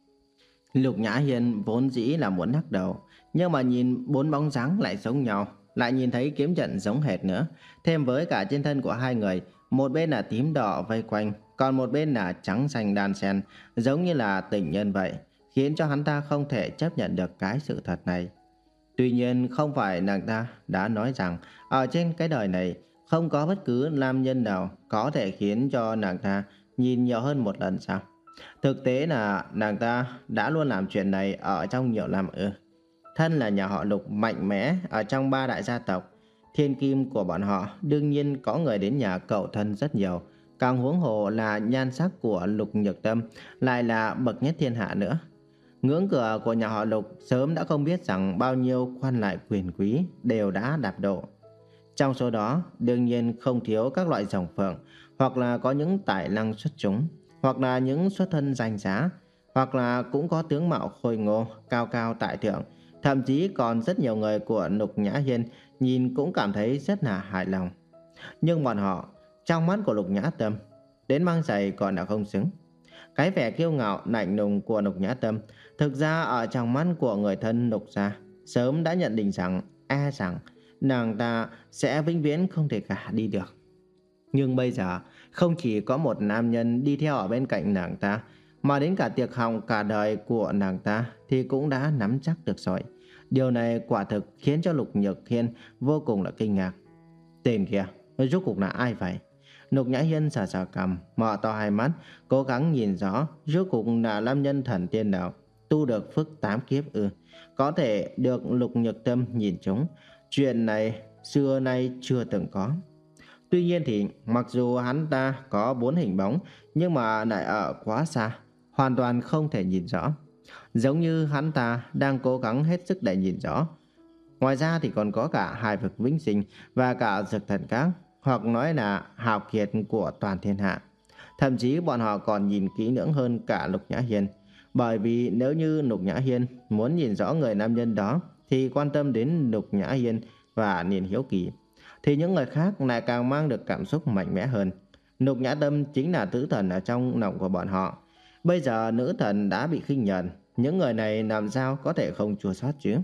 Lục Nhã Hiên vốn dĩ là muốn lắc đầu, nhưng mà nhìn bốn bóng dáng lại giống nhau, lại nhìn thấy kiếm trận giống hệt nữa, thêm với cả trên thân của hai người, một bên là tím đỏ vây quanh, còn một bên là trắng xanh đan xen, giống như là tình nhân vậy, khiến cho hắn ta không thể chấp nhận được cái sự thật này. Tuy nhiên không phải nàng ta đã nói rằng ở trên cái đời này không có bất cứ nam nhân nào có thể khiến cho nàng ta nhìn nhiều hơn một lần sao? Thực tế là nàng ta đã luôn làm chuyện này ở trong nhiều năm ư. Thân là nhà họ Lục mạnh mẽ ở trong ba đại gia tộc thiên kim của bọn họ, đương nhiên có người đến nhà cậu thân rất nhiều. Càng huống hồ là nhan sắc của Lục Nhược Tâm lại là bậc nhất thiên hạ nữa. Ngưỡng cửa của nhà họ Lục sớm đã không biết rằng bao nhiêu quan lại quyền quý đều đã đạp đổ. Trong số đó đương nhiên không thiếu các loại rồng phượng, hoặc là có những tài năng xuất chúng, hoặc là những xuất thân danh giá, hoặc là cũng có tướng mạo khôi ngô, cao cao tại thượng. Thậm chí còn rất nhiều người của Lục Nhã Hiên nhìn cũng cảm thấy rất là hài lòng. Nhưng bọn họ, trong mắt của Lục Nhã Tâm, đến mang giày còn là không xứng. Cái vẻ kiêu ngạo lạnh lùng của Lục Nhã Tâm thực ra ở trong mắt của người thân Lục gia sớm đã nhận định rằng e rằng nàng ta sẽ vĩnh viễn không thể gả đi được. Nhưng bây giờ không chỉ có một nam nhân đi theo ở bên cạnh nàng ta, mà đến cả tiệc hồng cả đời của nàng ta thì cũng đã nắm chắc được rồi. Điều này quả thực khiến cho Lục Nhược Hiên vô cùng là kinh ngạc. Tên kia rốt cuộc là ai vậy? Lục Nhã Hiên sờ sờ cằm, mở to hai mắt, cố gắng nhìn rõ rốt cuộc là nam nhân thần tiên nào tu được phức tám kiếp ư, có thể được Lục Nhược Tâm nhìn trúng. Chuyện này xưa nay chưa từng có. Tuy nhiên thì mặc dù hắn ta có bốn hình bóng, nhưng mà lại ở quá xa, hoàn toàn không thể nhìn rõ. Giống như hắn ta đang cố gắng hết sức để nhìn rõ. Ngoài ra thì còn có cả hai vực vĩnh sinh và cả dược thần các, hoặc nói là hào kiệt của toàn thiên hạ. Thậm chí bọn họ còn nhìn kỹ lưỡng hơn cả Lục Nhã Hiên. Bởi vì nếu như Lục Nhã Hiên muốn nhìn rõ người nam nhân đó thì quan tâm đến Lục Nhã Hiên và niềm hiếu kỳ, thì những người khác lại càng mang được cảm xúc mạnh mẽ hơn. Lục Nhã Tâm chính là tử thần ở trong lòng của bọn họ. Bây giờ nữ thần đã bị khinh nhẫn, những người này làm sao có thể không chua xót chứ?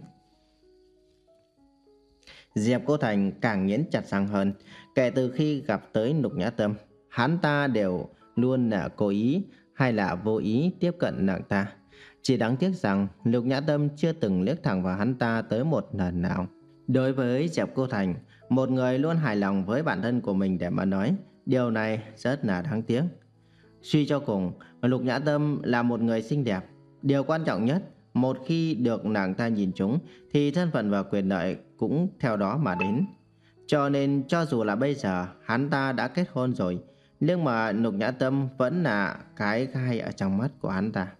Diệp Cô Thành càng nghiến chặt răng hơn. Kể từ khi gặp tới Lục Nhã Tâm, hắn ta đều luôn là cố ý hay là vô ý tiếp cận nàng ta. Chỉ đáng tiếc rằng Lục Nhã Tâm chưa từng liếc thẳng vào hắn ta tới một lần nào. Đối với Diệp Cô Thành, một người luôn hài lòng với bản thân của mình để mà nói, điều này rất là đáng tiếc. Suy cho cùng, Lục Nhã Tâm là một người xinh đẹp. Điều quan trọng nhất, một khi được nàng ta nhìn trúng thì thân phận và quyền lợi cũng theo đó mà đến. Cho nên cho dù là bây giờ hắn ta đã kết hôn rồi, nhưng mà Lục Nhã Tâm vẫn là cái gai ở trong mắt của hắn ta.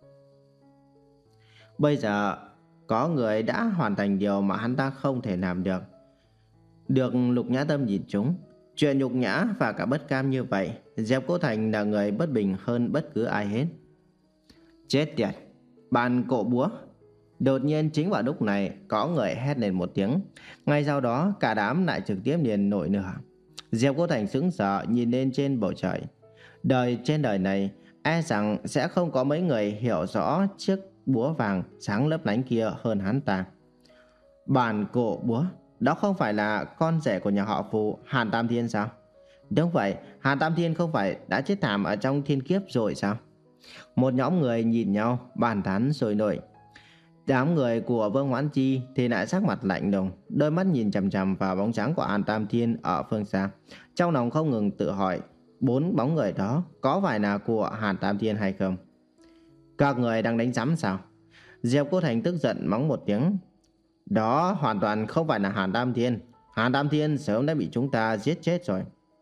Bây giờ có người đã hoàn thành điều mà hắn ta không thể làm được, được Lục Nhã Tâm nhìn trúng. Chuyện nhục nhã và cả bất cam như vậy, Diệp Cô Thành là người bất bình hơn bất cứ ai hết. Chết tiệt, bàn cổ búa. Đột nhiên chính vào lúc này có người hét lên một tiếng. Ngay sau đó cả đám lại trực tiếp liền nổi lửa. Diệp Cô Thành sững sờ nhìn lên trên bầu trời. Đời trên đời này e rằng sẽ không có mấy người hiểu rõ chiếc búa vàng sáng lấp lánh kia hơn hắn ta. Bàn cổ búa, đó không phải là con rể của nhà họ Phù Hàn Tam Thiên sao? Đúng vậy, Hàn Tam Thiên không phải đã chết thảm ở trong thiên kiếp rồi sao? Một nhóm người nhìn nhau, bàn tán sôi nổi. Đám người của Vương Hoãn Chi thì lại sắc mặt lạnh lùng, đôi mắt nhìn chằm chằm vào bóng trắng của Hàn Tam Thiên ở phương xa. Trong lòng không ngừng tự hỏi, bốn bóng người đó có phải là của Hàn Tam Thiên hay không? Các người đang đánh rắm sao? Diệp Cô Thành tức giận mắng một tiếng. Đó hoàn toàn không phải là Hàn Tam Thiên. Hàn Tam Thiên sớm đã bị chúng ta giết chết rồi.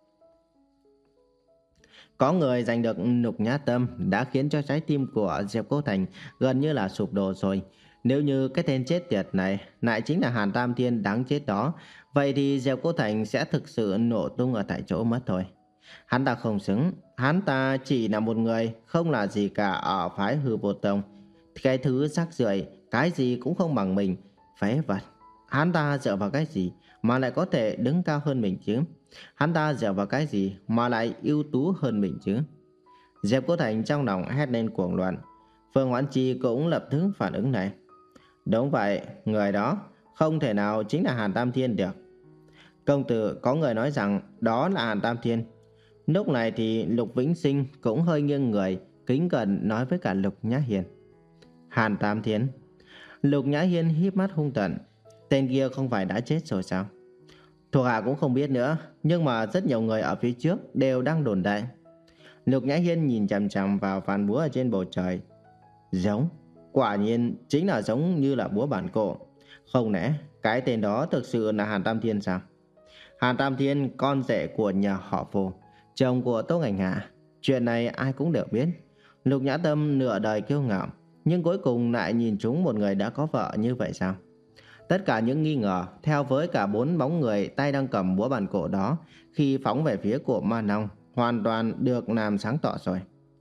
Có người giành được nhục nhã tâm đã khiến cho trái tim của Diệp Cô Thành gần như là sụp đổ rồi. Nếu như cái tên chết tiệt này lại chính là Hàn Tam Thiên đáng chết đó, vậy thì Diệp Cô Thành sẽ thực sự nổ tung ở tại chỗ mất thôi. Hắn ta không xứng, hắn ta chỉ là một người không là gì cả ở phái Hư Vô Tông. Cái thứ rác rưởi, cái gì cũng không bằng mình, phế vật. Hắn ta dựa vào cái gì mà lại có thể đứng cao hơn mình chứ? Hắn ta dựa vào cái gì mà lại ưu tú hơn mình chứ? Diệp Cố Thành trong lòng hét lên cuồng loạn. Phương Hoãn Chi cũng lập tức phản ứng này. Đúng vậy, người đó không thể nào chính là Hàn Tam Thiên được. Công tử, có người nói rằng đó là Hàn Tam Thiên. Lúc này thì Lục Vĩnh Sinh cũng hơi nghiêng người, kính cẩn nói với cả Lục Nhã Hiên. Hàn Tam Thiên. Lục Nhã Hiên híp mắt hung tợn. Tên kia không phải đã chết rồi sao? Thuộc hạ cũng không biết nữa, nhưng mà rất nhiều người ở phía trước đều đang đồn đại. Lục Nhã Hiên nhìn chằm chằm vào vàn búa ở trên bầu trời. Giống, quả nhiên chính là giống như là búa bản cổ. Không lẽ cái tên đó thực sự là Hàn Tam Thiên sao? Hàn Tam Thiên, con rể của nhà họ Phù, chồng của Tô Ngành Hạ. Chuyện này ai cũng đều biết. Lục Nhã Tâm nửa đời kiêu ngạo, nhưng cuối cùng lại nhìn trúng một người đã có vợ như vậy sao? Tất cả những nghi ngờ theo với cả bốn bóng người tay đang cầm búa bàn cổ đó khi phóng về phía của Ma Long hoàn toàn được làm sáng tỏ rồi.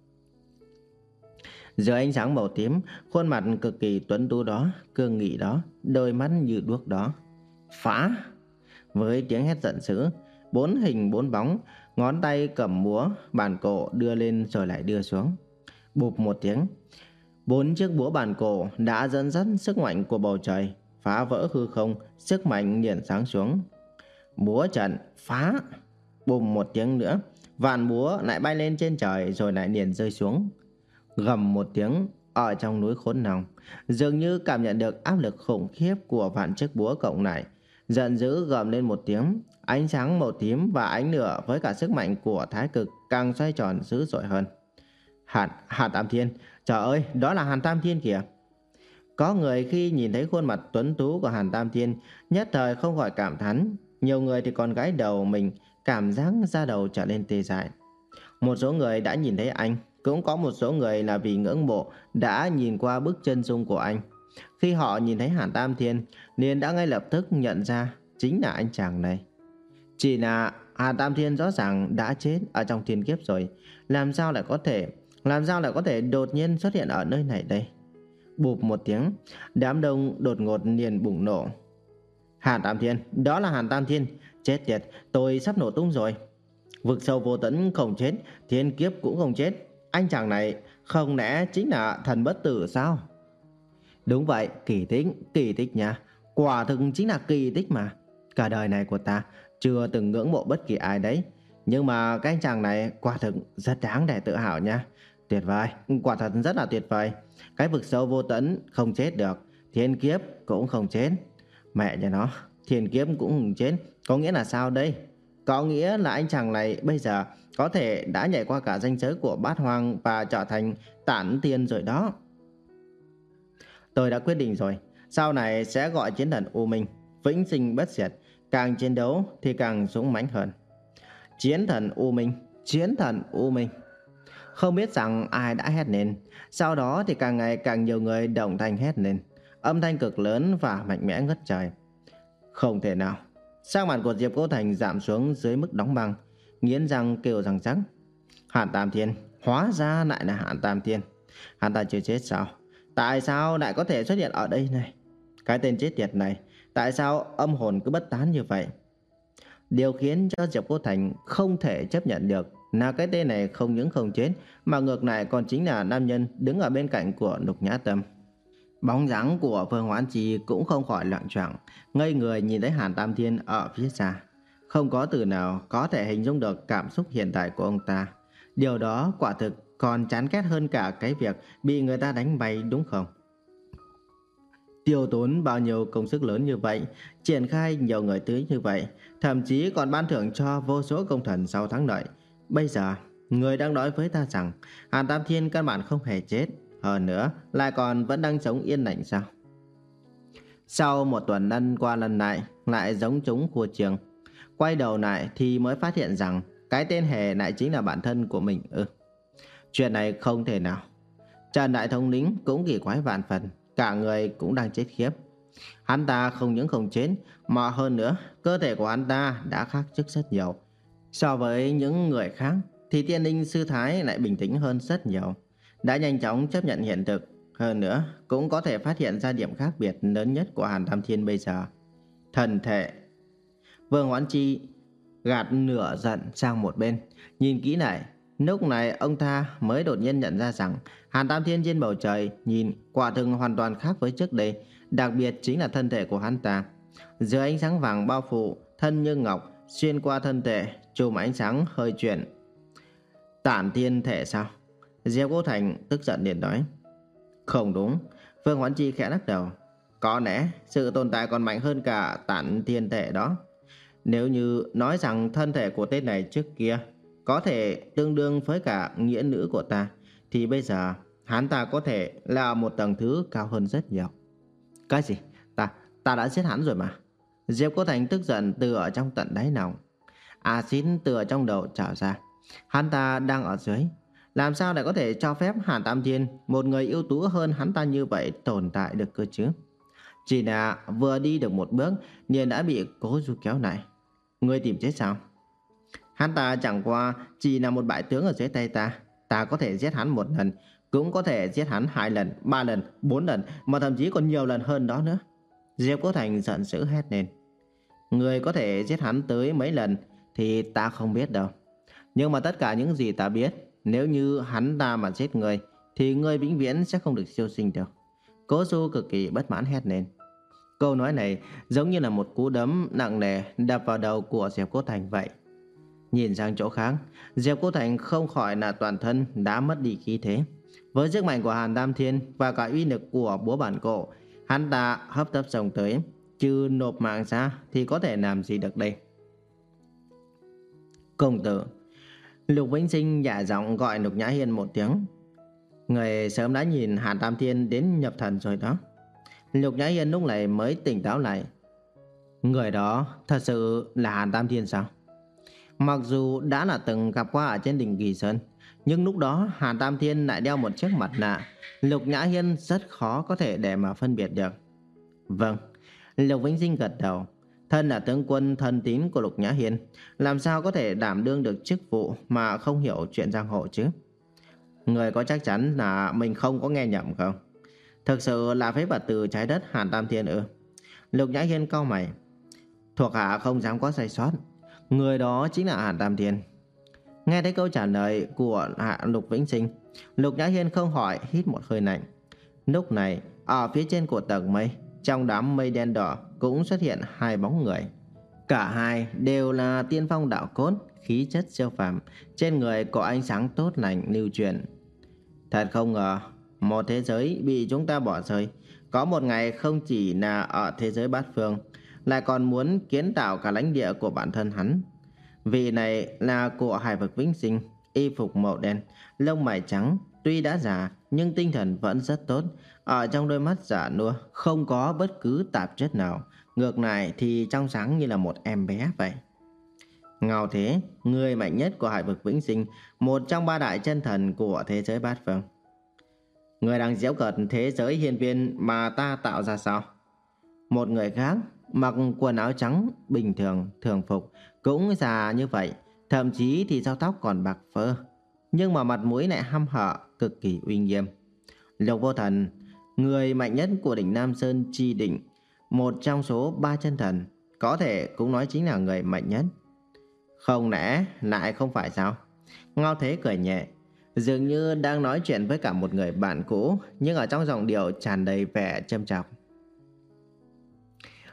Dưới ánh sáng màu tím, khuôn mặt cực kỳ tuấn tú đó, cương nghị đó, đôi mắt như đuốc đó. Phá! Với tiếng hét giận dữ, bốn hình bốn bóng, ngón tay cầm búa bàn cổ đưa lên rồi lại đưa xuống. Bụp một tiếng, bốn chiếc búa bàn cổ đã dẫn dắt sức mạnh của bầu trời, phá vỡ hư không, sức mạnh nghiền sáng xuống. Búa trận phá! Bùm một tiếng nữa, vạn búa lại bay lên trên trời rồi lại liền rơi xuống. Gầm một tiếng, ở trong núi khốn nòng, dường như cảm nhận được áp lực khủng khiếp của vạn chiếc búa cộng lại, giận dữ gầm lên một tiếng. Ánh sáng màu tím và ánh lửa với cả sức mạnh của thái cực càng xoay tròn dữ dội hơn. Hàn, Hàn Tam Thiên, trời ơi, đó là Hàn Tam Thiên kìa! Có người khi nhìn thấy khuôn mặt tuấn tú của Hàn Tam Thiên nhất thời không khỏi cảm thán. Nhiều người thì còn gãi đầu mình, cảm giác da đầu trở nên tê dại. Một số người đã nhìn thấy anh, cũng có một số người là vì ngưỡng mộ đã nhìn qua bức chân dung của anh. Khi họ nhìn thấy Hàn Tam Thiên liền đã ngay lập tức nhận ra chính là anh chàng này. Chỉ là Hàn Tam Thiên rõ ràng đã chết ở trong thiên kiếp rồi, làm sao lại có thể làm sao lại có thể đột nhiên xuất hiện ở nơi này đây? Bụp một tiếng, đám đông đột ngột liền bùng nổ. Hàn Tam Thiên, đó là Hàn Tam Thiên, chết tiệt, tôi sắp nổ tung rồi. Vực sâu vô tận không chết, thiên kiếp cũng không chết, anh chàng này không lẽ chính là thần bất tử sao? Đúng vậy, kỳ tích, kỳ tích nha, quả thực chính là kỳ tích mà. Cả đời này của ta chưa từng ngưỡng mộ bất kỳ ai đấy, nhưng mà cái anh chàng này quả thực rất đáng để tự hào nha. Tuyệt vời, quả thật rất là tuyệt vời. Cái vực sâu vô tận không chết được, thiên kiếp cũng không chết. Mẹ nhà nó, thiên kiếp cũng không chết, có nghĩa là sao đây? Có nghĩa là anh chàng này bây giờ có thể đã nhảy qua cả ranh giới của bát hoang và trở thành tản tiên rồi đó. Tôi đã quyết định rồi, sau này sẽ gọi chiến thần U Minh, vĩnh sinh bất diệt, càng chiến đấu thì càng dũng mãnh hơn. Chiến thần U Minh, chiến thần U Minh. Không biết rằng ai đã hét lên, sau đó thì càng ngày càng nhiều người đồng thanh hét lên, âm thanh cực lớn và mạnh mẽ ngất trời. Không thể nào. Sắc mặt của Diệp Cố Thành giảm xuống dưới mức đóng băng, nghiến răng kêu răng rắc. Hàn Tam Thiên, hóa ra lại là Hàn Tam Thiên. Hắn ta chưa chết sao? Tại sao lại có thể xuất hiện ở đây này? Cái tên chết tiệt này, tại sao âm hồn cứ bất tán như vậy? Điều khiến cho Diệp Cố Thành không thể chấp nhận được là cái tên này không những không chết, mà ngược lại còn chính là nam nhân đứng ở bên cạnh của Lục Nhã Tâm. Bóng dáng của Phương Hoãn Chi cũng không khỏi loạng choạng, ngây người nhìn thấy Hàn Tam Thiên ở phía xa. Không có từ nào có thể hình dung được cảm xúc hiện tại của ông ta. Điều đó quả thực còn chán ghét hơn cả cái việc bị người ta đánh bay, đúng không? Tiêu tốn bao nhiêu công sức lớn như vậy, triển khai nhiều người tưới như vậy, thậm chí còn ban thưởng cho vô số công thần sau thắng lợi. Bây giờ, người đang nói với ta rằng Hàn Tam Thiên căn bản không hề chết, hơn nữa lại còn vẫn đang sống yên lành sao? Sau một tuần lăn qua lần lại, lại giống chúng khua chiêng. Quay đầu lại thì mới phát hiện rằng cái tên Hề lại chính là bản thân của mình ư. Chuyện này không thể nào. Trần Đại Thống lĩnh cũng kỳ quái vạn phần, cả người cũng đang chết khiếp. Hắn ta không những không chết, mà hơn nữa, cơ thể của hắn ta đã khác trước rất nhiều. So với những người khác, thì Tiên Linh Sư Thái lại bình tĩnh hơn rất nhiều. Đã nhanh chóng chấp nhận hiện thực, hơn nữa cũng có thể phát hiện ra điểm khác biệt lớn nhất của Hàn Tam Thiên bây giờ. Thần thể. Vương Hoán Chi gạt nửa giận sang một bên, nhìn kỹ lại. Lúc này ông ta mới đột nhiên nhận ra rằng Hàn Tam Thiên trên bầu trời nhìn quả thực hoàn toàn khác với trước đây, đặc biệt chính là thân thể của hắn ta. Dưới ánh sáng vàng bao phủ, thân như ngọc, xuyên qua thân thể, chùm ánh sáng hơi chuyển. Tản thiên thể sao? Diệp Cô Thành tức giận liền nói. Không đúng. Vương Hoán Chi khẽ lắc đầu. Có lẽ sự tồn tại còn mạnh hơn cả tản thiên thể đó. Nếu như nói rằng thân thể của tên này trước kia có thể tương đương với cả nghĩa nữ của ta, thì bây giờ hắn ta có thể là một tầng thứ cao hơn rất nhiều. Cái gì? Ta, ta đã giết hắn rồi mà. Diệp Cô Thành tức giận từ ở trong tận đáy lòng. Axit từ ở trong đầu trào ra. Hắn ta đang ở dưới. Làm sao lại có thể cho phép Hàn Tam Thiên, một người ưu tú hơn hắn ta như vậy, tồn tại được cơ chứ? Chỉ là vừa đi được một bước liền đã bị Cố Du kéo lại. Ngươi tìm chết sao? Hắn ta chẳng qua chỉ là một bại tướng ở dưới tay ta. Ta có thể giết hắn một lần, cũng có thể giết hắn hai lần, ba lần, bốn lần, mà thậm chí còn nhiều lần hơn đó nữa. Diệp Cố Thành giận dữ hét lên. Ngươi có thể giết hắn tới mấy lần thì ta không biết đâu. Nhưng mà tất cả những gì ta biết, nếu như hắn ta mà giết ngươi thì ngươi vĩnh viễn sẽ không được siêu sinh được. Cố Du cực kỳ bất mãn hét lên. Câu nói này giống như là một cú đấm nặng nề đập vào đầu của Diệp Cố Thành vậy. Nhìn sang chỗ khác, Diệp Cố Thành không khỏi là toàn thân đã mất đi khí thế. Với sức mạnh của Hàn Tam Thiên và cả uy lực của búa bản cổ, hắn ta hấp tấp xông tới, chứ nộp mạng ra thì có thể làm gì được đây. Công tử. Lục Vĩnh Sinh nhả giọng gọi Lục Nhã Hiên một tiếng. Người sớm đã nhìn Hàn Tam Thiên đến nhập thần rồi đó. Lục Nhã Hiên lúc này mới tỉnh táo lại. Người đó thật sự là Hàn Tam Thiên sao? Mặc dù đã là từng gặp qua ở trên đỉnh Kỳ Sơn, nhưng lúc đó Hàn Tam Thiên lại đeo một chiếc mặt nạ. Lục Nhã Hiên rất khó có thể để mà phân biệt được. Vâng. Lục Vĩnh Sinh gật đầu. Thân là tướng quân thân tín của Lục Nhã Hiên, làm sao có thể đảm đương được chức vụ mà không hiểu chuyện giang hồ chứ? Người có chắc chắn là mình không có nghe nhầm không? Thực sự là phế vật từ trái đất Hàn Tam Thiên ư? Lục Nhã Hiên cau mày. Thuộc hạ không dám có sai sót. Người đó chính là Hàn Tam Thiên. Nghe thấy câu trả lời của Hạ Lục Vĩnh Sinh, Lục Nhã Hiên không hỏi hít một hơi lạnh. Lúc này ở phía trên của tầng mây, trong đám mây đen đỏ cũng xuất hiện hai bóng người. Cả hai đều là tiên phong đạo cốt, khí chất siêu phàm, trên người có ánh sáng tốt lành lưu truyền. Thật không ngờ, một thế giới bị chúng ta bỏ rơi, có một ngày không chỉ là ở thế giới bát phương, lại còn muốn kiến tạo cả lãnh địa của bản thân hắn. Vị này là của Hải Vực Vĩnh Sinh, y phục màu đen, lông mày trắng, tuy đã già nhưng tinh thần vẫn rất tốt. Ở trong đôi mắt già nua không có bất cứ tạp chất nào, ngược lại thì trong sáng như là một em bé vậy. Ngao Thế, người mạnh nhất của Hải Vực Vĩnh Sinh, một trong ba đại chân thần của thế giới bát phương. Người đang giễu cợt thế giới hiên viên mà ta tạo ra sao? Một người khác mặc quần áo trắng bình thường, thường phục, cũng già như vậy, thậm chí thì râu tóc còn bạc phơ, nhưng mà mặt mũi lại hăm hở, cực kỳ uy nghiêm. Lục Vô Thần, người mạnh nhất của đỉnh Nam Sơn chi đỉnh, một trong số ba chân thần, có thể cũng nói chính là người mạnh nhất. Không lẽ lại không phải sao? Ngao Thế cười nhẹ, dường như đang nói chuyện với cả một người bạn cũ, nhưng ở trong giọng điệu tràn đầy vẻ châm chọc.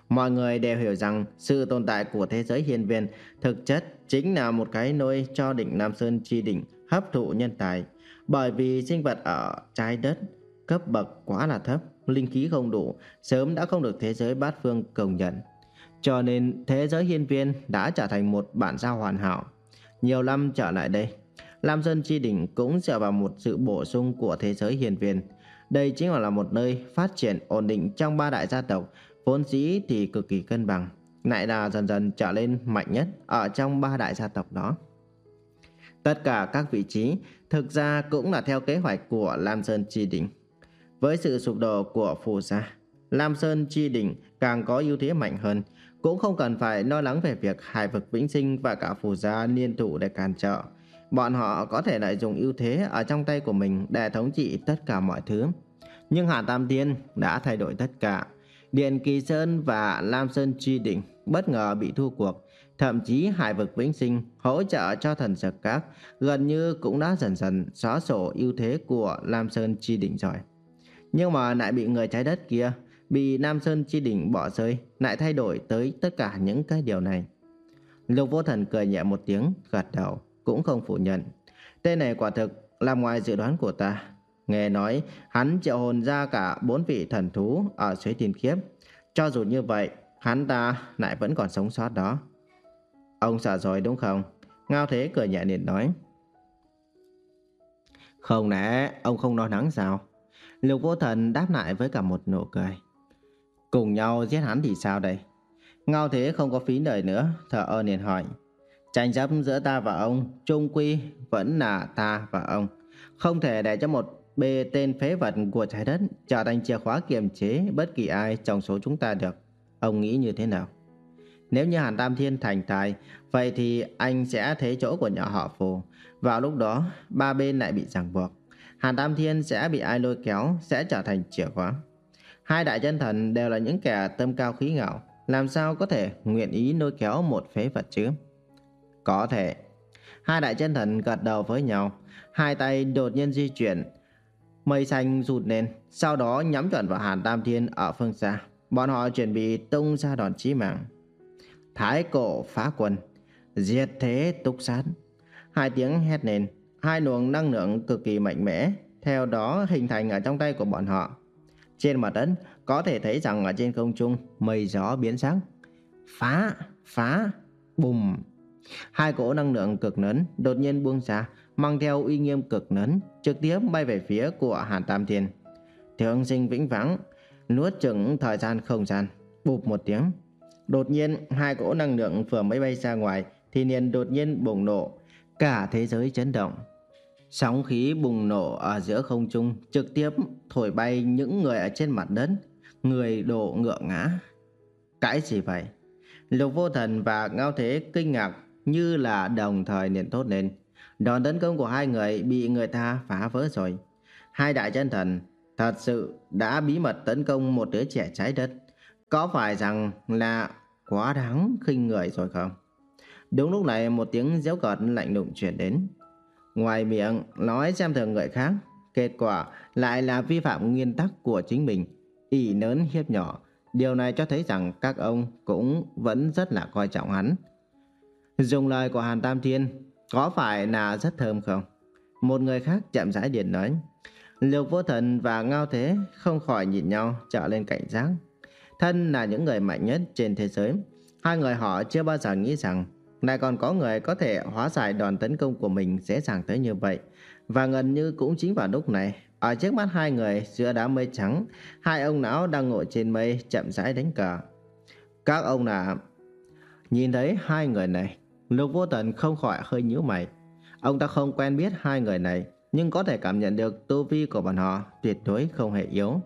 Mọi người đều hiểu rằng sự tồn tại của thế giới hiên viên thực chất chính là một cái nôi cho đỉnh Nam Sơn chi đỉnh hấp thụ nhân tài. Bởi vì sinh vật ở trái đất cấp bậc quá là thấp, linh khí không đủ, sớm đã không được thế giới bát phương công nhận. Cho nên thế giới hiên viên đã trở thành một bản sao hoàn hảo. Nhiều năm trở lại đây, Lam Sơn Chi Đỉnh cũng dựa vào một sự bổ sung của thế giới hiên viên. Đây chính là một nơi phát triển ổn định trong ba đại gia tộc, vốn dĩ thì cực kỳ cân bằng, lại là dần dần trở lên mạnh nhất ở trong ba đại gia tộc đó. Tất cả các vị trí thực ra cũng là theo kế hoạch của Lam Sơn Chi Đỉnh. Với sự sụp đổ của Phù Gia, Lam Sơn Chi Đỉnh càng có ưu thế mạnh hơn, cũng không cần phải lo lắng về việc Hải vực Vĩnh Sinh và cả Phù Gia liên thủ để cản trở. Bọn họ có thể lợi dụng ưu thế ở trong tay của mình để thống trị tất cả mọi thứ. Nhưng Hàn Tam Thiên đã thay đổi tất cả. Điện Kỳ Sơn và Lam Sơn Chi Đỉnh bất ngờ bị thua cuộc. Thậm chí Hải vực Vĩnh Sinh hỗ trợ cho thần Dực Các gần như cũng đã dần dần xóa sổ ưu thế của Lam Sơn Chi Đỉnh rồi. Nhưng mà lại bị người trái đất kia, bị Lam Sơn Chi Đỉnh bỏ rơi, lại thay đổi tới tất cả những cái điều này. Lục Vô Thần cười nhẹ một tiếng, gật đầu, cũng không phủ nhận. Tên này quả thực làm ngoài dự đoán của ta. Nghe nói hắn triệu hồn ra cả bốn vị thần thú ở Suối Thiên Kiếp. Cho dù như vậy, hắn ta lại vẫn còn sống sót đó. Ông sợ rồi đúng không? Ngao Thế cười nhẹ liền nói. Không lẽ ông không lo lắng sao? Lục Vô Thần đáp lại với cả một nụ cười. Cùng nhau giết hắn thì sao đây? Ngao Thế không có phí lời nữa, thở ơ liền hỏi. Tranh chấp giữa ta và ông chung quy vẫn là ta và ông. Không thể để cho một bê tên phế vật của trái đất trở thành chìa khóa kiềm chế bất kỳ ai trong số chúng ta được. Ông nghĩ như thế nào? Nếu như Hàn Tam Thiên thành tài, vậy thì anh sẽ thế chỗ của nhỏ họ Phù. Vào lúc đó, ba bên lại bị ràng buộc. Hàn Tam Thiên sẽ bị ai lôi kéo, sẽ trở thành chìa khóa. Hai đại chân thần đều là những kẻ tâm cao khí ngạo, làm sao có thể nguyện ý lôi kéo một phế vật chứ? Có thể. Hai đại chân thần gật đầu với nhau, hai tay đột nhiên di chuyển, mây xanh rụt lên, sau đó nhắm chuẩn vào Hàn Tam Thiên ở phương xa. Bọn họ chuẩn bị tung ra đòn chí mạng. Thái cổ phá quân, diệt thế túc sát. Hai tiếng hét lên, hai luồng năng lượng cực kỳ mạnh mẽ theo đó hình thành ở trong tay của bọn họ. Trên mặt đất có thể thấy rằng ở trên không trung mây gió biến sắc. Phá, phá, bùm. Hai cỗ năng lượng cực lớn đột nhiên buông ra, mang theo uy nghiêm cực lớn, trực tiếp bay về phía của Hàn Tam Thiên. Thương sinh vĩnh viễn, nuốt chửng thời gian không gian. Bụp một tiếng. Đột nhiên hai cỗ năng lượng vừa mới bay ra ngoài thì liền đột nhiên bùng nổ, cả thế giới chấn động. Sóng khí bùng nổ ở giữa không trung trực tiếp thổi bay những người ở trên mặt đất, người đổ ngựa ngã. Cái gì vậy? Lục Vô Thần và Ngao Thế kinh ngạc như là đồng thời liền thốt lên. Đòn tấn công của hai người bị người ta phá vỡ rồi. Hai đại chân thần thật sự đã bí mật tấn công một đứa trẻ trái đất. Có phải rằng là quá đáng khinh người rồi không? Đúng lúc này một tiếng giễu cợt lạnh lùng truyền đến. Ngoài miệng nói xem thường người khác, kết quả lại là vi phạm nguyên tắc của chính mình, ỷ lớn hiếp nhỏ. Điều này cho thấy rằng các ông cũng vẫn rất là coi trọng hắn. Dùng lời của Hàn Tam Thiên có phải là rất thơm không? Một người khác chậm rãi điện nói. Lục Vô Thần và Ngao Thế không khỏi nhìn nhau trở lên cảnh giác. Thân là những người mạnh nhất trên thế giới, hai người họ chưa bao giờ nghĩ rằng lại còn có người có thể hóa giải đòn tấn công của mình dễ dàng tới như vậy. Và gần như cũng chính vào lúc này, ở trước mắt hai người giữa đám mây trắng, hai ông lão đang ngồi trên mây chậm rãi đánh cờ. Các ông là... Nhìn thấy hai người này, Lục Vô Thần không khỏi hơi nhíu mày. Ông ta không quen biết hai người này, nhưng có thể cảm nhận được tu vi của bọn họ tuyệt đối không hề yếu.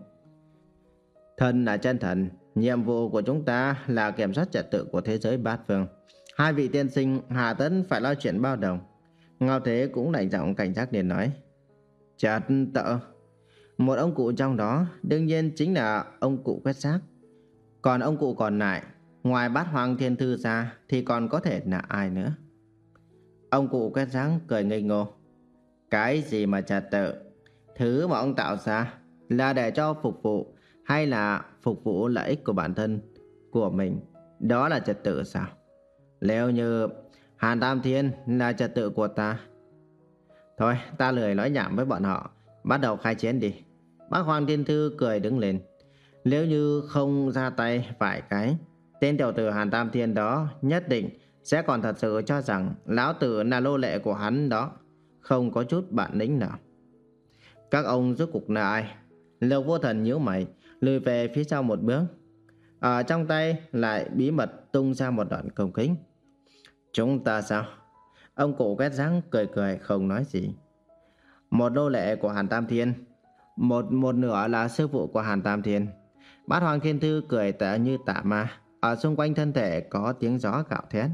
Thần là chân thần, nhiệm vụ của chúng ta là kiểm soát trật tự của thế giới bát phương. Hai vị tiên sinh hà tất phải lo chuyện bao đồng. Ngao Thế cũng lạnh giọng cảnh giác liền nói. Trật tự. Một ông cụ trong đó đương nhiên chính là ông cụ quét xác. Còn ông cụ còn lại, ngoài Bát Hoang Thiên Thư ra thì còn có thể là ai nữa? Ông cụ quét xác cười ngây ngô. Cái gì mà trật tự? Thứ mà ông tạo ra là để cho phục vụ hay là phục vụ lợi ích của bản thân của mình. Đó là trật tự sao? Nếu như Hàn Tam Thiên là trật tự của ta. Thôi, ta lười nói nhảm với bọn họ, bắt đầu khai chiến đi. Bác Hoàng Thiên Thư cười đứng lên. Nếu như không ra tay vài cái, tên tiểu tử Hàn Tam Thiên đó nhất định sẽ còn thật sự cho rằng lão tử là nô lệ của hắn đó, không có chút bản lĩnh nào. Các ông rốt cục là ai? Lục Vô Thần nhíu mày, lùi về phía sau một bước. Ở trong tay lại bí mật tung ra một đoạn công kích. Chúng ta sao? Ông cụ quét răng cười cười không nói gì. Một nô lệ của Hàn Tam Thiên, một một nửa là sư phụ của Hàn Tam Thiên. Bát Hoàng Thiên Thư cười tựa như tà ma. Ở xung quanh thân thể có tiếng gió gạo thét.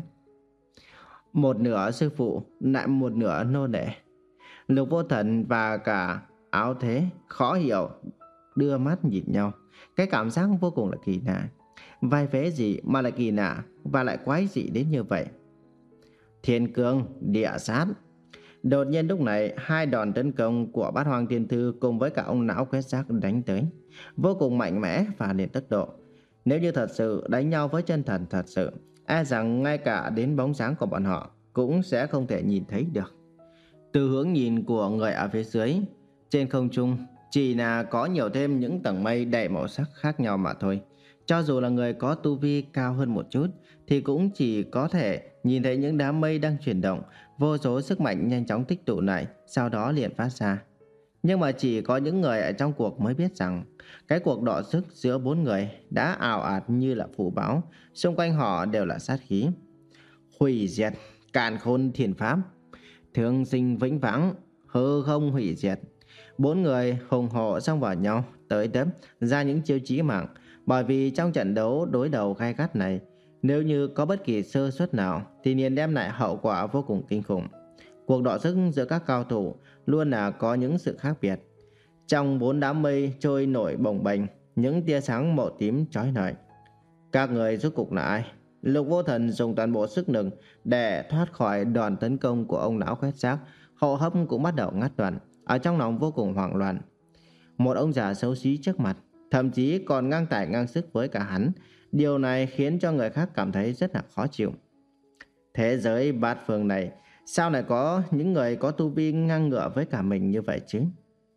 Một nửa sư phụ, lại một nửa nô lệ. Lục Vô Thần và cả Áo Thế khó hiểu đưa mắt nhìn nhau. Cái cảm giác vô cùng là kỳ lạ. Vai vế gì mà lại kỳ lạ và lại quái dị đến như vậy? Thiên cương, địa sát. Đột nhiên lúc này, hai đòn tấn công của Bát Hoang Thiên Thư cùng với cả ông não quét rác đánh tới, vô cùng mạnh mẽ và liền tốc độ. Nếu như thật sự đánh nhau với chân thần thật sự, e rằng ngay cả đến bóng dáng của bọn họ cũng sẽ không thể nhìn thấy được. Từ hướng nhìn của người ở phía dưới, trên không trung chỉ là có nhiều thêm những tầng mây đầy màu sắc khác nhau mà thôi. Cho dù là người có tu vi cao hơn một chút thì cũng chỉ có thể nhìn thấy những đám mây đang chuyển động, vô số sức mạnh nhanh chóng tích tụ lại, sau đó liền phát ra. Nhưng mà chỉ có những người ở trong cuộc mới biết rằng cái cuộc đọ sức giữa bốn người đã ào ạt như là phù bão, xung quanh họ đều là sát khí. Hủy diệt, càn khôn thiền pháp, thương sinh vĩnh viễn, hư không hủy diệt. Bốn người hùng hổ xông vào nhau, tới đấm ra những chiêu chí mạng. Bởi vì trong trận đấu đối đầu gay gắt này, nếu như có bất kỳ sơ suất nào thì liền đem lại hậu quả vô cùng kinh khủng. Cuộc đọ sức giữa các cao thủ luôn là có những sự khác biệt. Trong bốn đám mây trôi nổi bồng bềnh, những tia sáng màu tím chói lọi. Các người rốt cục là ai? Lục Vô Thần dùng toàn bộ sức lực để thoát khỏi đòn tấn công của ông lão quét rác. Hô hấp cũng bắt đầu ngắt đoạn, ở trong lòng vô cùng hoảng loạn. Một ông già xấu xí trước mặt, thậm chí còn ngang tài ngang sức với cả hắn. Điều này khiến cho người khác cảm thấy rất là khó chịu. Thế giới bát phương này, sao lại có những người có tu vi ngang ngửa với cả mình như vậy chứ?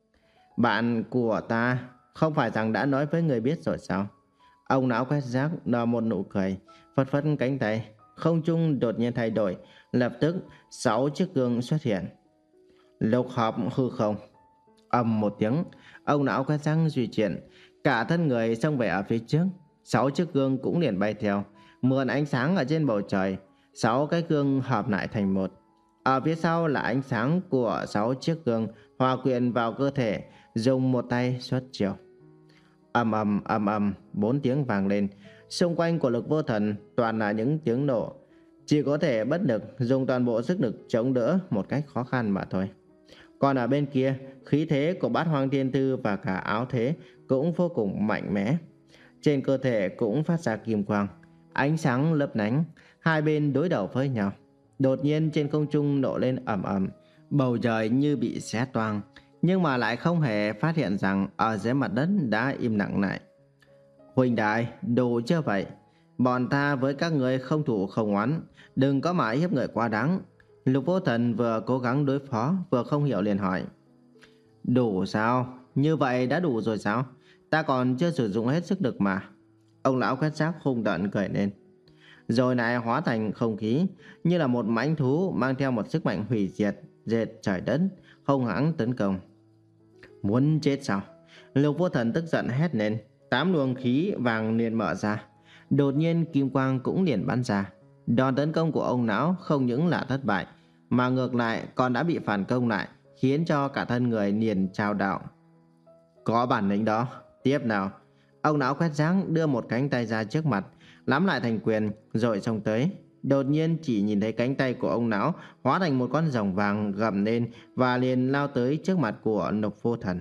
Bạn của ta không phải rằng đã nói với người biết rồi sao? Ông lão quét rác nở một nụ cười, phất phất cánh tay. Không trung đột nhiên thay đổi, lập tức sáu chiếc gương xuất hiện. Lục hợp hư không. Ầm một tiếng, ông lão quét rác di chuyển, cả thân người xông về ở phía trước. Sáu chiếc gương cũng liền bay theo, mượn ánh sáng ở trên bầu trời. Sáu cái gương hợp lại thành một. Ở phía sau là ánh sáng của sáu chiếc gương hòa quyện vào cơ thể, dùng một tay xuất chiêu. Ầm ầm ầm ầm, bốn tiếng vang lên. Xung quanh của Lục Vô Thần toàn là những tiếng nổ, chỉ có thể bất lực dùng toàn bộ sức lực chống đỡ một cách khó khăn mà thôi. Còn ở bên kia, khí thế của Bát Hoang Thiên Thư và cả Áo Thế cũng vô cùng mạnh mẽ. Trên cơ thể cũng phát ra kim quang, ánh sáng lấp lánh, hai bên đối đầu với nhau. Đột nhiên trên không trung nổ lên ầm ầm, bầu trời như bị xé toang, nhưng mà lại không hề phát hiện rằng ở dưới mặt đất đã im lặng lại. Huynh đại, đủ chưa vậy? Bọn ta với các người không thủ không oán, đừng có mà hiếp người quá đáng. Lục Vô Thần vừa cố gắng đối phó, vừa không hiểu liền hỏi. Đủ sao? Như vậy đã đủ rồi sao? Ta còn chưa sử dụng hết sức lực mà. Ông lão quét rác hung tợn cười lên, rồi lại hóa thành không khí, như là một mãnh thú mang theo một sức mạnh hủy diệt, dệt trời đất, hung hãng tấn công. Muốn chết sao? Lục Vô Thần tức giận hét lên, tám luồng khí vàng liền mở ra. Đột nhiên kim quang cũng liền bắn ra. Đòn tấn công của ông lão không những là thất bại, mà ngược lại còn đã bị phản công lại, khiến cho cả thân người liền trao đảo. Có bản lĩnh đó, tiếp nào. Ông lão quét rác đưa một cánh tay ra trước mặt, nắm lại thành quyền rồi xông tới. Đột nhiên chỉ nhìn thấy cánh tay của ông lão hóa thành một con rồng vàng gầm lên và liền lao tới trước mặt của Lục Vô Thần.